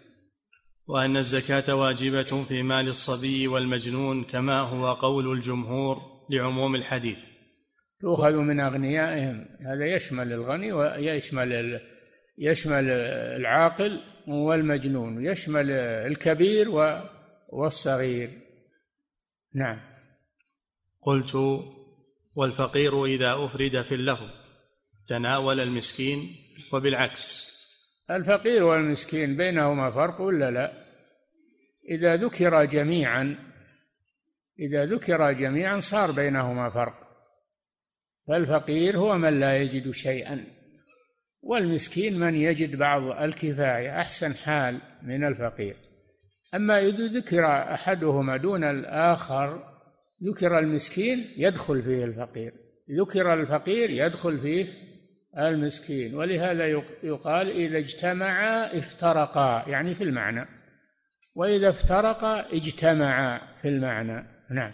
وأن الزكاة واجبة في مال الصبي والمجنون كما هو قول الجمهور لعموم الحديث. تؤخذ من أغنيائهم، هذا يشمل الغني ويشمل العاقل والمجنون، ويشمل الكبير والصغير. نعم. قلت: والفقير إذا أفرد في اللفظ تناول المسكين، وبالعكس الفقير والمسكين بينهما فرق ولا لا؟ إذا ذكر جميعا صار بينهما فرق. فالفقير هو من لا يجد شيئا، والمسكين من يجد بعض الكفاية، أحسن حال من الفقير. أما إذا ذكر أحدهما دون الآخر، ذكر المسكين يدخل فيه الفقير، ذكر الفقير يدخل فيه المسكين. ولهذا يقال إذا اجتمعا افترقا، يعني في المعنى، وإذا افترقا اجتمعا في المعنى. نعم.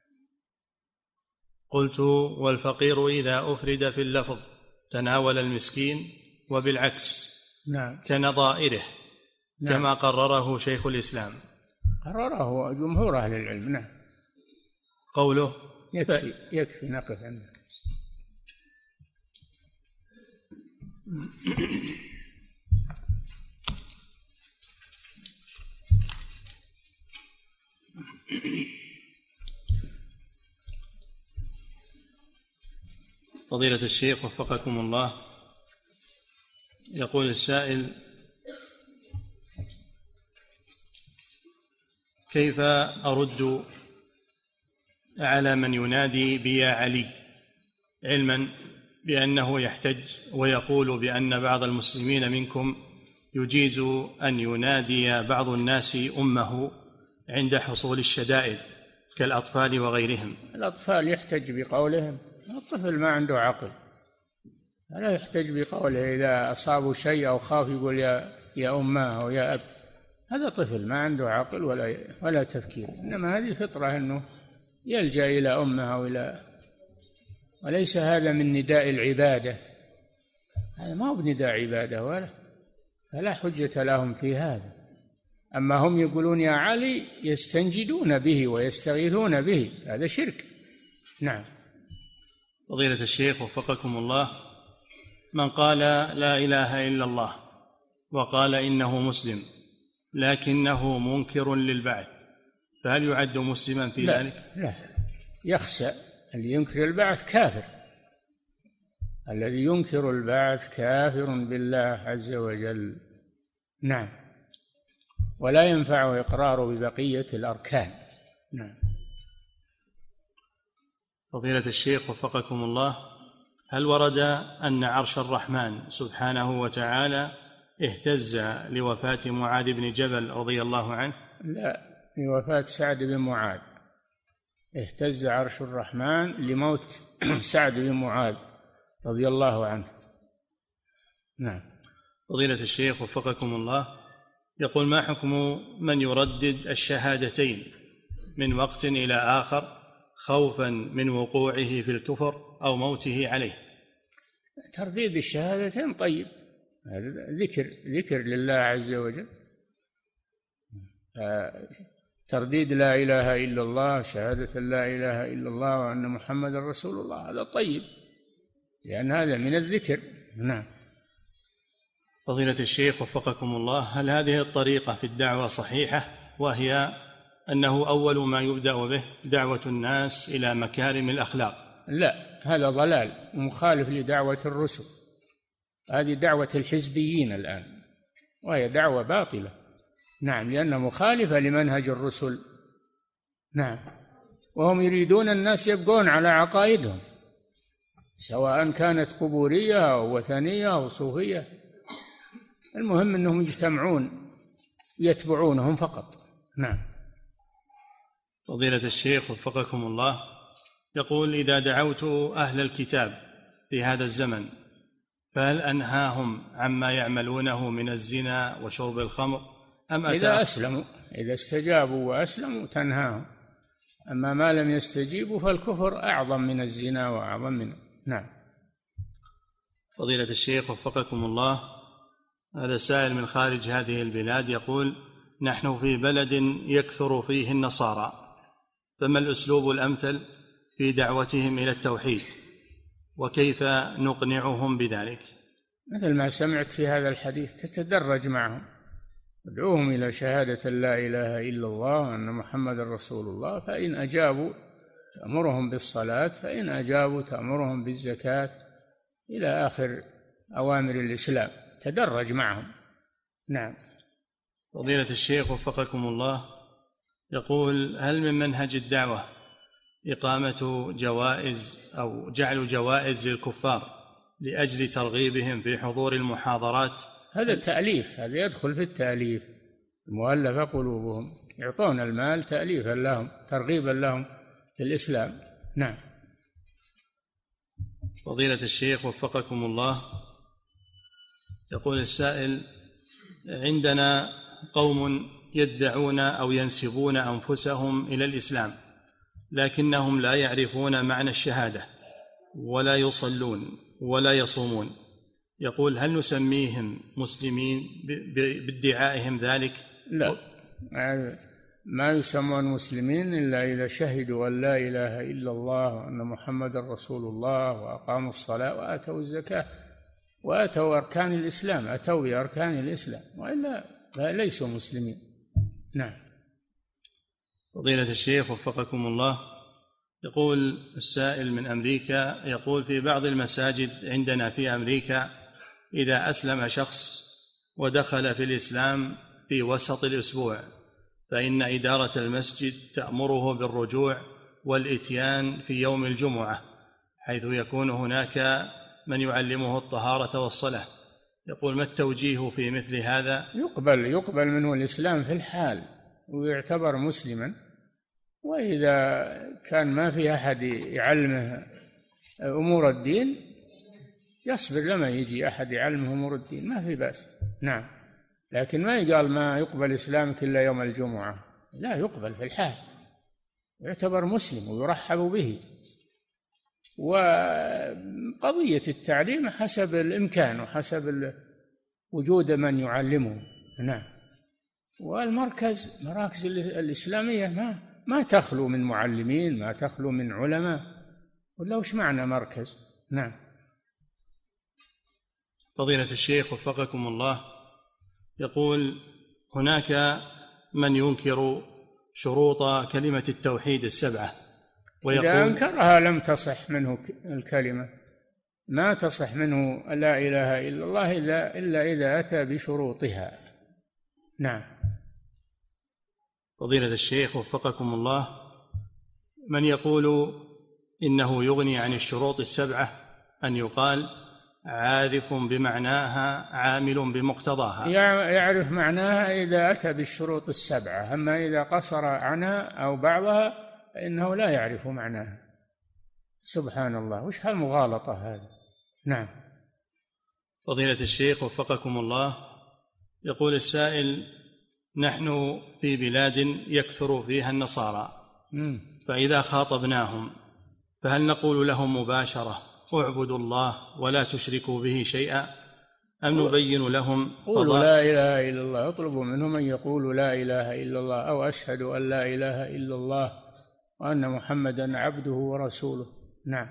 قلت: والفقير إذا أفرد في اللفظ تناول المسكين، وبالعكس نعم كنظائره. نعم. كما قرره شيخ الإسلام. قرره جمهور أهل العلم. نعم. قوله يكفي نقف عنه. فضيلة الشيخ وفقكم الله، يقول السائل: كيف أرد على من ينادي بيا علي، علما بأنه يحتج ويقول بأن بعض المسلمين منكم يجيز أن ينادي بعض الناس أمه عند حصول الشدائد كالأطفال وغيرهم؟ الأطفال يحتج بقولهم، الطفل ما عنده عقل، لا يحتج بقوله. إذا أصابوا شيء أو خاف يقول يا أمه أو يا أب، هذا طفل ما عنده عقل ولا تفكير. إنما هذه فطرة أنه يلجأ إلى أمه وليس هذا من نداء العبادة، هذا ما هو بنداء عبادة فلا حجة لهم في هذا. أما هم يقولون يا علي يستنجدون به ويستغيثون به، هذا شرك. نعم. فضيلة الشيخ وفقكم الله، من قال لا إله إلا الله وقال إنه مسلم لكنه منكر للبعث، فهل يعد مسلما في ذلك؟ لا، يخسأ. اللي ينكر البعث كافر، الذي ينكر البعث كافر بالله عز وجل. نعم. ولا ينفعه إقراره ببقية الأركان. نعم. فضيلة الشيخ وفقكم الله، هل ورد أن عرش الرحمن سبحانه وتعالى اهتز لوفاة معاذ بن جبل رضي الله عنه؟ لا، لوفاة سعد بن معاذ. اهتز عرش الرحمن لموت سعد بن معاذ رضي الله عنه. نعم. فضيلة الشيخ وفقكم الله، يقول: ما حكم من يردد الشهادتين من وقت إلى آخر خوفا من وقوعه في الكفر أو موته عليه؟ ترديد الشهادتين طيب، هذا ذكر لله عز وجل. ترديد لا إله إلا الله، شهادة لا إله إلا الله وأن محمد رسول الله، هذا طيب، لأن هذا من الذكر. نعم. فضيلة الشيخ وفقكم الله، هل هذه الطريقة في الدعوة صحيحة، وهي أنه أول ما يبدأ به دعوة الناس إلى مكارم الأخلاق؟ لا، هذا ضلال مخالف لدعوة الرسل. هذه دعوة الحزبيين الآن، وهي دعوة باطلة. نعم، لأنها مخالفة لمنهج الرسل. نعم. وهم يريدون الناس يبقون على عقائدهم، سواء كانت قبورية أو وثنية أو صوفية، المهم أنهم يجتمعون يتبعونهم فقط. نعم. فضيلة الشيخ وفقكم الله، يقول: إذا دعوت أهل الكتاب في هذا الزمن فهل أنهاهم عما يعملونه من الزنا وشرب الخمر أم إذا أسلموا، إذا استجابوا وأسلموا تنهاهم، أما ما لم يستجيبوا فالكفر أعظم من الزنا وأعظم منه. نعم. فضيلة الشيخ وفقكم الله، هذا سائل من خارج هذه البلاد يقول: نحن في بلد يكثر فيه النصارى، فما الأسلوب الأمثل في دعوتهم إلى التوحيد، وكيف نقنعهم بذلك؟ مثل ما سمعت في هذا الحديث، تتدرج معهم، ادعوهم إلى شهادة لا إله إلا الله وأن محمد رسول الله، فإن أجابوا تأمرهم بالصلاة، فإن أجابوا تأمرهم بالزكاة، إلى آخر أوامر الإسلام. تدرج معهم. نعم. فضيلة الشيخ وفقكم الله، يقول: هل من منهج الدعوة إقامة جوائز أو جعل جوائز للكفار لأجل ترغيبهم في حضور المحاضرات؟ هذا تأليف، هذا يدخل في التأليف، المؤلفة قلوبهم، يعطون المال تأليفا لهم، ترغيبا لهم في الإسلام. نعم. فضيلة الشيخ وفقكم الله، يقول السائل: عندنا قوم يدعون أو ينسبون أنفسهم إلى الإسلام لكنهم لا يعرفون معنى الشهادة ولا يصلون ولا يصومون، يقول: هل نسميهم مسلمين بادعائهم ذلك؟ لا، ما يسمون مسلمين إلا إذا شهدوا أن لا إله إلا الله وأن محمد رسول الله وأقاموا الصلاة وآتوا الزكاة وآتوا أركان الإسلام، أتوا بأركان الإسلام، وإلا ليسوا مسلمين. نعم. فضيلة الشيخ وفقكم الله، يقول السائل من أمريكا، يقول: في بعض المساجد عندنا في أمريكا إذا أسلم شخص ودخل في الإسلام في وسط الأسبوع فإن إدارة المسجد تأمره بالرجوع والإتيان في يوم الجمعة، حيث يكون هناك من يعلمه الطهارة والصلاة. يقول: ما التوجيه في مثل هذا؟ يقبل منه الإسلام في الحال ويعتبر مسلما، وإذا كان ما في أحد يعلمه أمور الدين يصبر لما يجي أحد يعلمه أمور الدين، ما في بأس. نعم. لكن ما يقال ما يقبل إسلامك إلا يوم الجمعة، لا، يقبل في الحال، يعتبر مسلم ويرحب به. وقضية التعليم حسب الإمكان وحسب وجود من يعلمه. نعم. مراكز الإسلامية ما تخلو من معلمين، ما تخلو من علماء، ولا وش معنى مركز؟ نعم. فضيلة الشيخ وفقكم الله، يقول: هناك من ينكر شروط كلمة التوحيد السبعة ويقول: إذا أنكرها لم تصح منه الكلمة، ما تصح منه لا إله إلا الله إلا إذا أتى بشروطها. نعم. فضيلة الشيخ وفقكم الله، من يقول إنه يغني عن الشروط السبعة أن يقال عارف بمعناها عامل بمقتضاها؟ يعرف معناها إذا أتى بالشروط السبعة، أما إذا قصر عنها أو بعضها فإنه لا يعرف معناها. سبحان الله، وش هالمغالطة هذه؟ نعم. فضيلة الشيخ وفقكم الله، يقول السائل: نحن في بلاد يكثر فيها النصارى، فإذا خاطبناهم فهل نقول لهم مباشرة: اعبدوا الله ولا تشركوا به شيئا، أم نبين لهم قولوا لا إله إلا الله، اطلبوا منهم أن يقولوا لا إله إلا الله أو أشهد أن لا إله إلا الله وأن محمدا عبده ورسوله؟ نعم.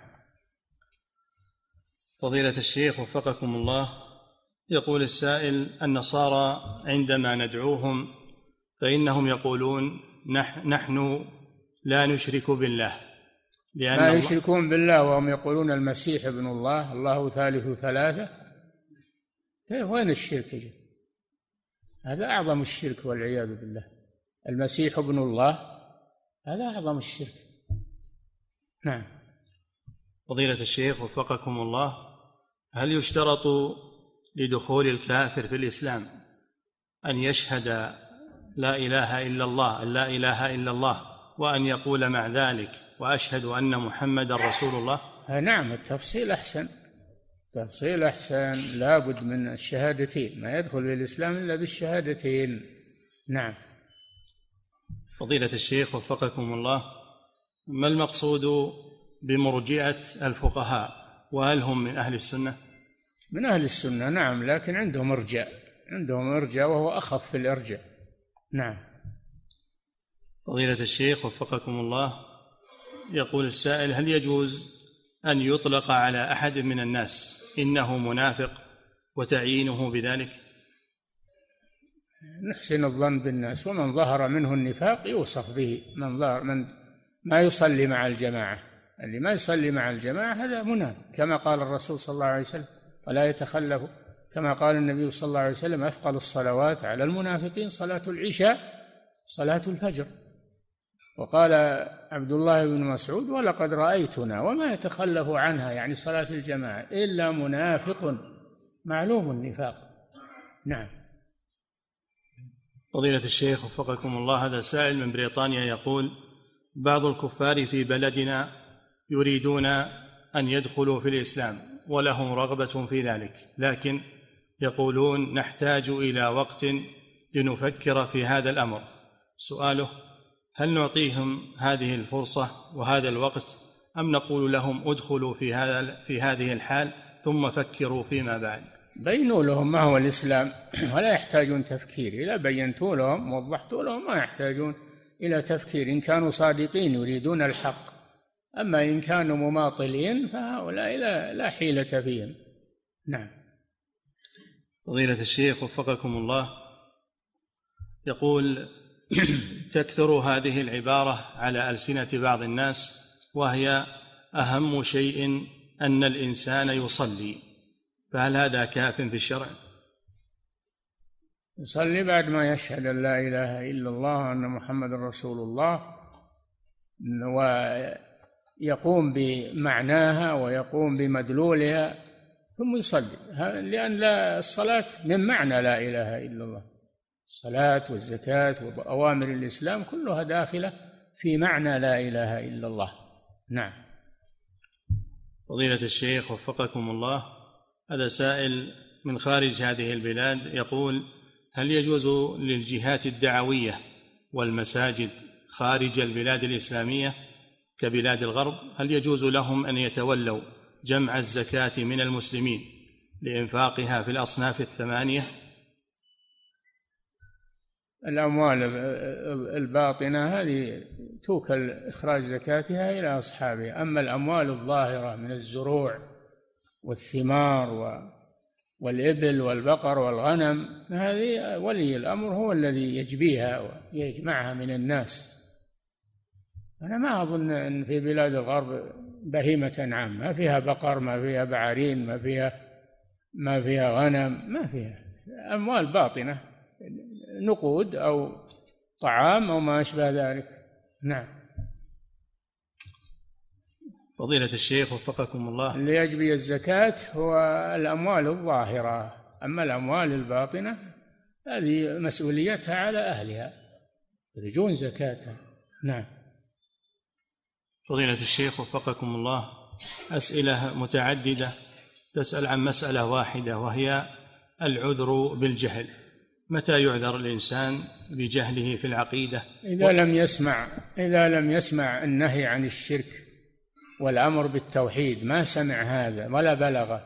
فضيلة الشيخ وفقكم الله، يقول السائل: النصارى عندما ندعوهم فإنهم يقولون نحن لا نشرك بالله، لأن ما يشركون بالله وهم يقولون المسيح ابن الله، الله ثالث ثلاثة. كيف؟ وين الشرك يجي؟ هذا أعظم الشرك والعياذ بالله. المسيح ابن الله هذا أعظم الشرك. نعم. فضيلة الشيخ وفقكم الله، هل يشترط لدخول الكافر في الإسلام أن يشهد لا إله إلا الله، لا إله إلا الله، وأن يقول مع ذلك وأشهد أن محمدا رسول الله؟ نعم، التفصيل أحسن، تفصيل أحسن، لا بد من الشهادتين، ما يدخل في الإسلام إلا بالشهادتين. نعم. فضيلة الشيخ وفقكم الله، ما المقصود بمرجئة الفقهاء، وهل هم من أهل السنة؟ من أهل السنة، نعم، لكن عندهم إرجاء وهو أخف في الإرجاء. نعم. فضيلة الشيخ وفقكم الله، يقول السائل: هل يجوز أن يطلق على أحد من الناس إنه منافق وتعيينه بذلك؟ نحسن الظن بالناس، ومن ظهر منه النفاق يوصف به. من ما يصلي مع الجماعة، اللي ما يصلي مع الجماعة هذا منافق، كما قال الرسول صلى الله عليه وسلم: ولا يتخلف كما قال النبي صلى الله عليه وسلم: أثقل الصلوات على المنافقين صلاة العشاء صلاة الفجر. وقال عبد الله بن مسعود: ولقد رأيتنا وما يتخلف عنها، يعني صلاة الجماعة، إلا منافق معلوم النفاق. نعم. فضيلة الشيخ وفقكم الله، هذا سائل من بريطانيا يقول: بعض الكفار في بلدنا يريدون أن يدخلوا في الإسلام ولهم رغبة في ذلك، لكن يقولون نحتاج إلى وقت لنفكر في هذا الأمر. سؤاله: هل نعطيهم هذه الفرصة وهذا الوقت، أم نقول لهم ادخلوا في هذه الحال ثم فكروا فيما بعد؟ بينوا لهم ما هو الإسلام ولا يحتاجون تفكير. إذا بينتوا لهم ووضحتوا لهم ما يحتاجون إلى تفكير، إن كانوا صادقين يريدون الحق. أما إن كانوا مماطلين فهؤلاء لا حيلة فيهم. نعم. فضيلة الشيخ وفقكم الله، يقول: تكثر هذه العبارة على ألسنة بعض الناس، وهي: أهم شيء أن الإنسان يصلي، فهل هذا كاف في الشرع؟ يصلي بعد ما يشهد أن لا إله إلا الله وأن محمد رسول الله، ويقوم بمعناها ويقوم بمدلولها ثم يصلي، لأن الصلاة من معنى لا إله إلا الله. الصلاة والزكاة وأوامر الإسلام كلها داخلة في معنى لا إله إلا الله. نعم. فضيلة الشيخ وفقكم الله، هذا سائل من خارج هذه البلاد يقول: هل يجوز للجهات الدعوية والمساجد خارج البلاد الإسلامية كبلاد الغرب، هل يجوز لهم أن يتولوا جمع الزكاة من المسلمين لإنفاقها في الأصناف الثمانية؟ الأموال الباطنة هذه توكل إخراج زكاتها إلى أصحابها. أما الأموال الظاهرة من الزروع والثمار والإبل والبقر والغنم، هذه ولي الأمر هو الذي يجبيها ويجمعها من الناس. أنا ما أظن أن في بلاد الغرب بهيمة أنعام، ما فيها بقر، ما فيها بعارين، ما فيها غنم، ما فيها. أموال باطنة، نقود أو طعام أو ما أشبه ذلك. نعم. فضيلة الشيخ وفقكم الله، اللي يجبي الزكاة هو الأموال الظاهرة، أما الأموال الباطنة هذه مسؤوليتها على أهلها، يخرجون زكاتها. نعم. فضيلة الشيخ وفقكم الله، أسئلة متعددة تسأل عن مسألة واحدة، وهي العذر بالجهل. متى يعذر الإنسان بجهله في العقيدة؟ إذا لم يسمع النهي عن الشرك والأمر بالتوحيد، ما سمع هذا ولا بلغه.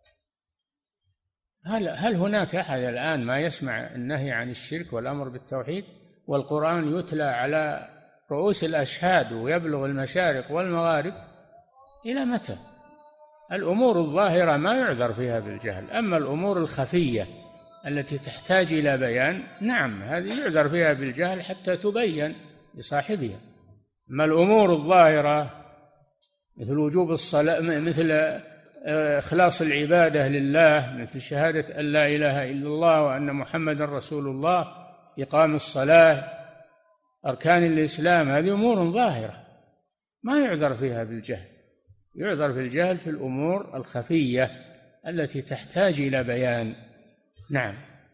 هل هناك أحد الآن ما يسمع النهي عن الشرك والأمر بالتوحيد والقرآن يتلى على رؤوس الأشهاد ويبلغ المشارق والمغارب؟ إلى متى؟ الأمور الظاهرة ما يعذر فيها بالجهل، أما الأمور الخفية التي تحتاج إلى بيان، نعم، هذه يعذر فيها بالجهل حتى تبين لصاحبها. أما الأمور الظاهرة مثل وجوب الصلاة، مثل إخلاص العبادة لله، مثل شهادة أن لا إله إلا الله وأن محمد رسول الله، إقام الصلاة، أركان الإسلام، هذه أمور ظاهرة ما يعذر فيها بالجهل. يعذر في الجهل في الأمور الخفية التي تحتاج إلى بيان. نعم.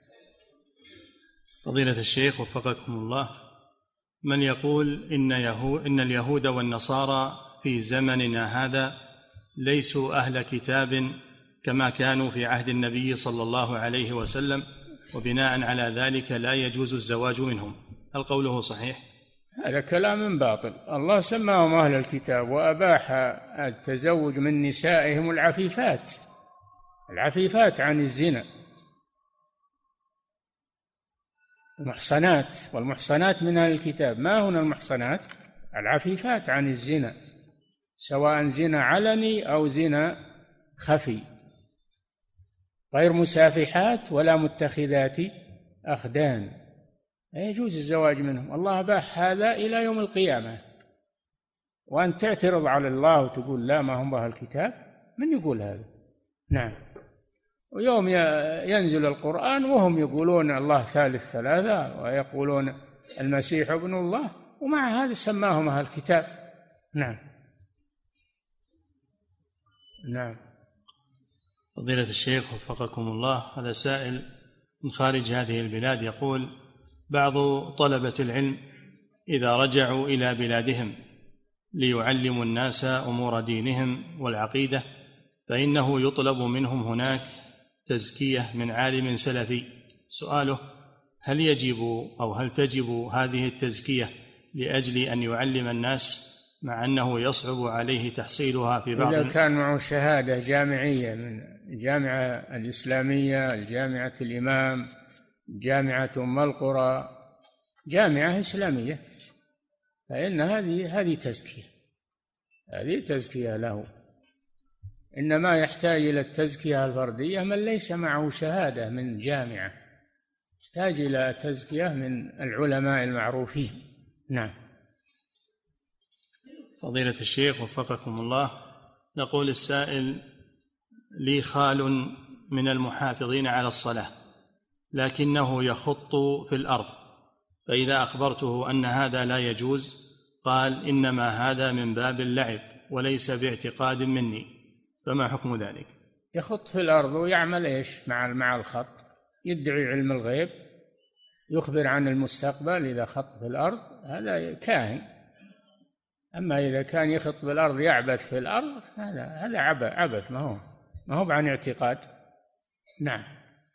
فضيلة الشيخ وفقكم الله، من يقول إن اليهود والنصارى في زمننا هذا ليسوا أهل كتاب كما كانوا في عهد النبي صلى الله عليه وسلم، وبناء على ذلك لا يجوز الزواج منهم، هل قوله صحيح؟ هذا كلام باطل. الله سماهم أهل الكتاب وأباح التزوج من نسائهم العفيفات عن الزنا، المحصنات، والمحصنات من أهل الكتاب. ما هن المحصنات؟ العفيفات عن الزنا، سواء زنا علني أو زنا خفي، غير مسافحات ولا متخذات أخدان، لا يجوز الزواج منهم. الله أباح هذا إلى يوم القيامة، وأن تعترض على الله وتقول لا ما هم أهل الكتاب، من يقول هذا؟ نعم. ويوم ينزل القرآن وهم يقولون الله ثالث ثلاثة ويقولون المسيح ابن الله، ومع هذا سماهم أهل الكتاب. نعم. نعم. فضيلة الشيخ وفقكم الله، هذا سائل من خارج هذه البلاد يقول: بعض طلبة العلم إذا رجعوا إلى بلادهم ليعلموا الناس أمور دينهم والعقيدة فإنه يطلب منهم هناك تزكية من عالم سلفي. سؤاله: هل يجب أو هل تجب هذه التزكية لأجل أن يعلم الناس مع أنه يصعب عليه تحصيلها في بعض؟ إذا كان معه شهادة جامعية من الجامعة الإسلامية، الجامعة الإمام، جامعة أم القرى، جامعة إسلامية، فإن هذه تزكية، هذه تزكية له. إنما يحتاج إلى التزكية الفردية من ليس معه شهادة من جامعة، يحتاج إلى تزكية من العلماء المعروفين. نعم. فضيلة الشيخ وفقكم الله، يقول السائل: لي خال من المحافظين على الصلاة لكنه يخط في الأرض، فإذا أخبرته أن هذا لا يجوز قال إنما هذا من باب اللعب وليس باعتقاد مني، فما حكم ذلك؟ يخط في الأرض ويعمل إيش مع الخط؟ يدعي علم الغيب، يخبر عن المستقبل إذا خط في الأرض، هذا كاهن. أما إذا كان يخط في الأرض يعبث في الأرض، هذا عبث، ما هو عن اعتقاد. نعم.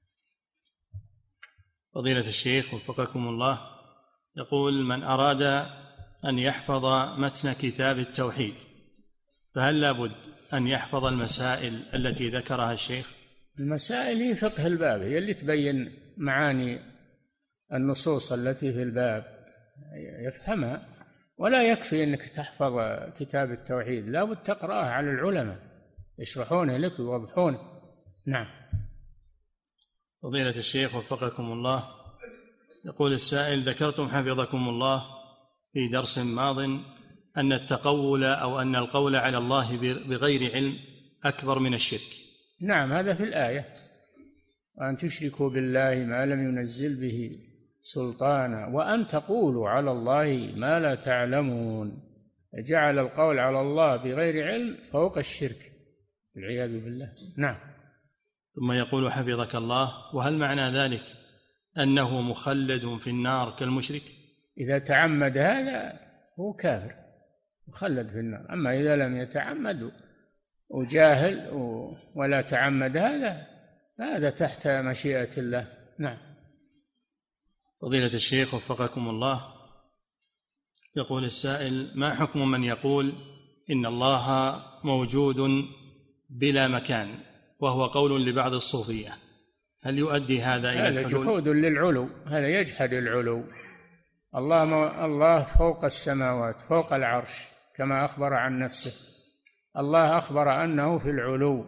فضيلة الشيخ وفقكم الله، يقول: من أراد أن يحفظ متن كتاب التوحيد فهل لابد أن يحفظ المسائل التي ذكرها الشيخ؟ المسائل هي فقه الباب، هي اللي تبين معاني النصوص التي في الباب، يفهمها. ولا يكفي أنك تحفظ كتاب التوحيد، لابد تقرأه على العلماء يشرحونه لك ويوضحونه. نعم. فضيلة الشيخ وفقكم الله، يقول السائل: ذكرتم حفظكم الله في درس ماض أن التقول أو أن القول على الله بغير علم أكبر من الشرك. نعم، هذا في الآية: وأن تشركوا بالله ما لم ينزل به سلطانا وأن تقولوا على الله ما لا تعلمون. جعل القول على الله بغير علم فوق الشرك، والعياذ بالله. نعم. ثم يقول حفظك الله: وهل معنى ذلك أنه مخلد في النار كالمشرك؟ إذا تعمد هذا هو كافر مخلد في النار، أما إذا لم يتعمد وجاهل ولا تعمد هذا تحت مشيئة الله. نعم. فضيلة الشيخ وفقكم الله، يقول السائل: ما حكم من يقول إن الله موجود بلا مكان، وهو قول لبعض الصوفية، هل يؤدي هذا إلى الحلول؟ هذا جحود للعلو، هذا يجحد العلو. الله فوق السماوات فوق العرش كما أخبر عن نفسه، الله أخبر أنه في العلو،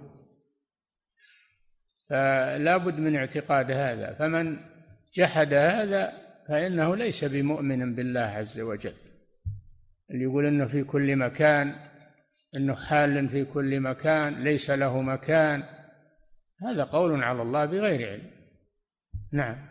فلا بد من اعتقاد هذا. فمن جحد هذا فإنه ليس بمؤمن بالله عز وجل. اللي يقول إنه في كل مكان، إنه حال في كل مكان، ليس له مكان، هذا قول على الله بغير علم. نعم.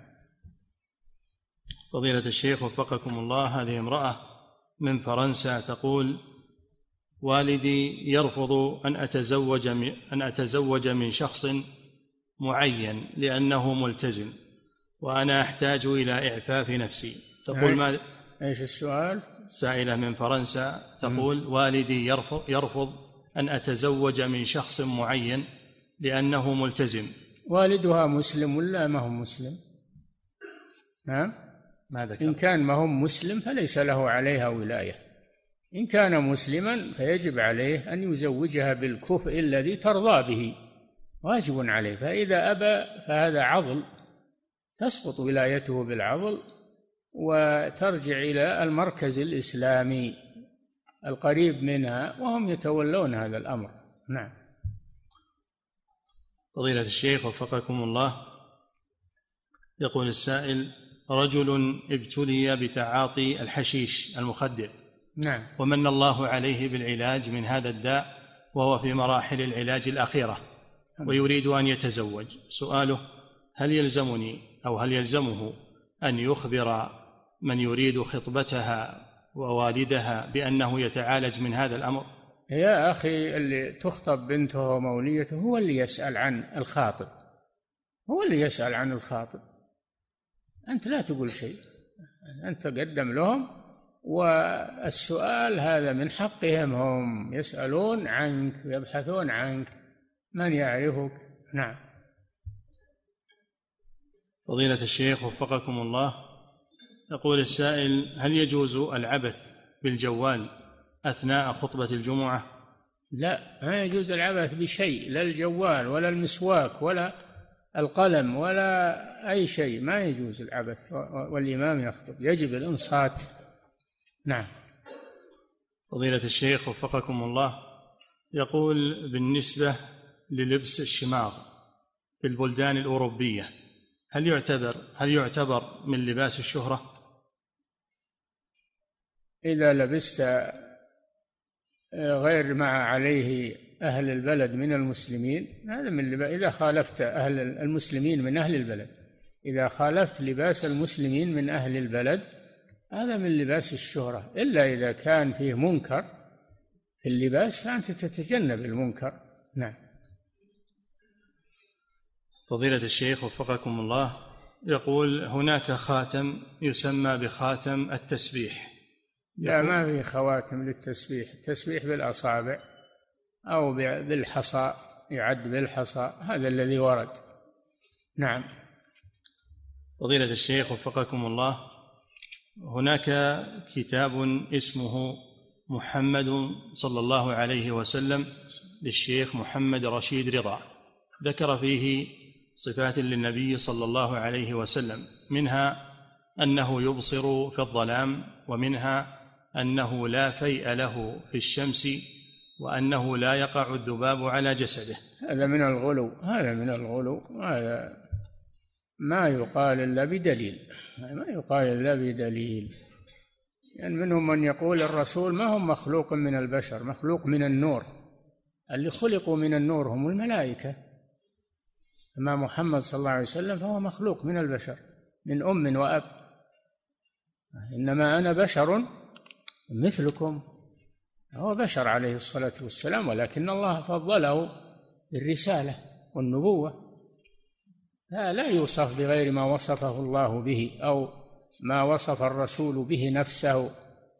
فضيلة الشيخ وفقكم الله، هذه امرأة من فرنسا تقول: والدي يرفض أن أتزوج من شخص معين لأنه ملتزم، وأنا أحتاج إلى إعفاف نفسي. تقول إيش السؤال؟ سائلة من فرنسا تقول: والدي يرفض أن أتزوج من شخص معين لأنه ملتزم. والدها مسلم ولا ما هو مسلم؟ نعم. إن كان ما هو مسلم فليس له عليها ولاية، إن كان مسلما فيجب عليه أن يزوجها بالكفء الذي ترضى به، واجب عليه. فإذا أبى فهذا عضل، تسقط ولايته بالعضل وترجع إلى المركز الإسلامي القريب منها وهم يتولون هذا الأمر. نعم. فضيلة الشيخ وفقكم الله، يقول السائل: رجل ابتلي بتعاطي الحشيش المخدر، نعم، ومن الله عليه بالعلاج من هذا الداء وهو في مراحل العلاج الأخيرة، ويريد أن يتزوج. سؤاله: هل يلزمني أو هل يلزمه أن يخبر من يريد خطبتها ووالدها بأنه يتعالج من هذا الأمر؟ يا أخي، اللي تخطب بنته وموليته هو اللي يسأل عن الخاطب، هو اللي يسأل عن الخاطب. أنت لا تقول شيء، أنت قدم لهم، والسؤال هذا من حقهم، هم يسألون عنك ويبحثون عنك، من يعرفك. نعم. فضيلة الشيخ وفقكم الله، يقول السائل: هل يجوز العبث بالجوال أثناء خطبة الجمعة؟ لا، ما يجوز العبث بشيء، لا الجوال ولا المسواك ولا القلم ولا أي شيء، ما يجوز العبث والإمام يخطب، يجب الإنصات. نعم. فضيلة الشيخ وفقكم الله، يقول: بالنسبة للبس الشماغ في البلدان الأوروبية، هل يعتبر من لباس الشهرة؟ إذا لبست غير ما عليه أهل البلد من المسلمين، هذا من لباس. إذا خالفت أهل المسلمين من أهل البلد، إذا خالفت لباس المسلمين من أهل البلد، هذا من لباس الشهرة، إلا إذا كان فيه منكر في اللباس فأنت تتجنب المنكر. نعم. فضيلة الشيخ وفقكم الله، يقول: هناك خاتم يسمى بخاتم التسبيح. لا، ما في خواتم للتسبيح، التسبيح بالأصابع أو بالحصى، يعد بالحصى، هذا الذي ورد. نعم. فضيلة الشيخ وفقكم الله، هناك كتاب اسمه محمد صلى الله عليه وسلم للشيخ محمد رشيد رضا، ذكر فيه صفات للنبي صلى الله عليه وسلم، منها أنه يبصر في الظلام، ومنها أنه لا فيء له في الشمس، وأنه لا يقع الذباب على جسده. هذا من الغلو، هذا من الغلو، هذا ما يقال إلا بدليل، ما يقال إلا بدليل. يعني منهم من يقول الرسول ما هم مخلوق من البشر، مخلوق من النور، اللي خلقوا من النور هم الملائكة، أما محمد صلى الله عليه وسلم فهو مخلوق من البشر من أم وأب، إنما أنا بشر مثلكم. هو بشر عليه الصلاة والسلام، ولكن الله فضله بالرسالة والنبوة، لا يوصف بغير ما وصفه الله به أو ما وصف الرسول به نفسه،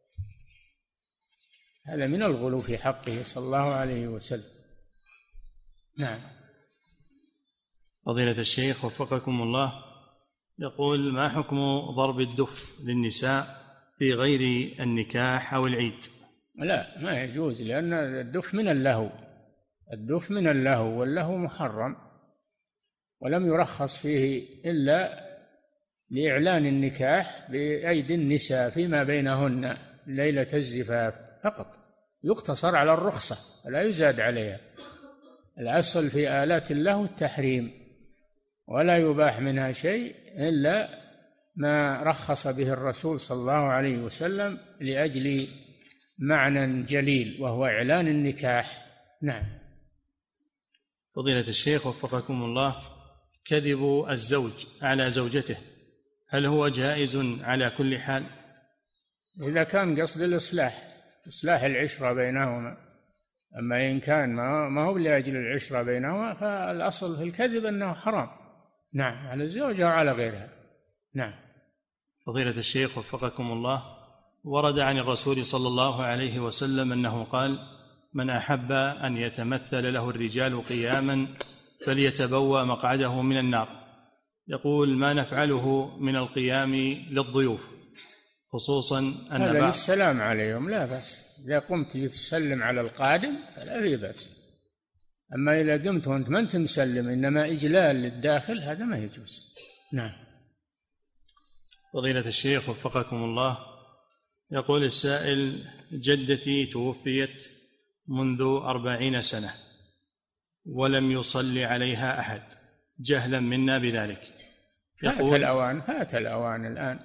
هذا من الغلو في حقه صلى الله عليه وسلم. نعم. فضيلة الشيخ وفقكم الله، يقول: ما حكم ضرب الدف للنساء في غير النكاح أو العيد؟ لا، ما يجوز، لأن الدف من اللهو، الدف من اللهو، واللهو محرم، ولم يرخص فيه إلا لإعلان النكاح بأيدي النساء فيما بينهن ليلة الزفاف فقط، يقتصر على الرخصة ولا يزاد عليها. الأصل في آلات اللهو التحريم، ولا يباح منها شيء إلا ما رخص به الرسول صلى الله عليه وسلم لأجل معنى جليل وهو إعلان النكاح. نعم. فضيلة الشيخ وفقكم الله، كذب الزوج على زوجته هل هو جائز على كل حال؟ إذا كان قصد إصلاح العشرة بينهما، أما إن كان ما هو لأجل العشرة بينهما فالأصل في الكذب أنه حرام. نعم، على الزوجة وعلى غيرها. نعم. فضيلة الشيخ وفقكم الله، ورد عن الرسول صلى الله عليه وسلم أنه قال: من أحب أن يتمثل له الرجال قياما فليتبوأ مقعده من النار. يقول: ما نفعله من القيام للضيوف، خصوصا أن هذا للسلام عليهم لا بأس، إذا قمت لتسلم على القادم فلا في بأس، أما إذا قمت وأنت ما أنت مسلم إنما إجلال للداخل هذا ما يجوز. نعم. فضيلة الشيخ وفقكم الله، يقول السائل: جدتي توفيت منذ 40 سنة ولم يصلي عليها أحد جهلا منا بذلك. فات الأوان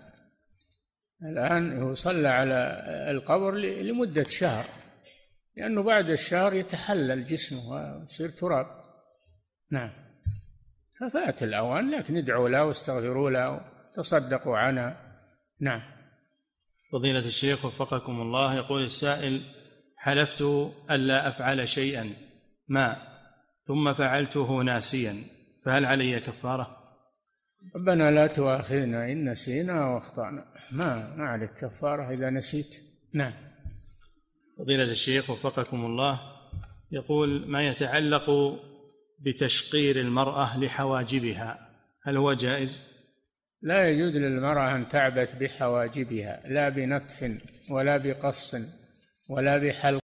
الآن يصلى على القبر لمدة شهر، لأنه بعد الشهر يتحلل جسمه ويصير تراب، نعم، ففات الأوان، لكن ادعوا له واستغفروا له وتصدقوا عنها. نعم. فضيلة الشيخ وفقكم الله، يقول السائل: حلفت ألا أفعل شيئا ما ثم فعلته ناسيا، فهل علي كفارة؟ ربنا لا تؤاخذنا إن نسينا واخطأنا، ما عليك كفارة إذا نسيت. نعم. فضيلة الشيخ وفقكم الله، يقول: ما يتعلق بتشقير المرأة لحواجبها هل هو جائز؟ لا يجوز للمرأة أن تعبث بحواجبها، لا بنتف ولا بقص ولا بحلق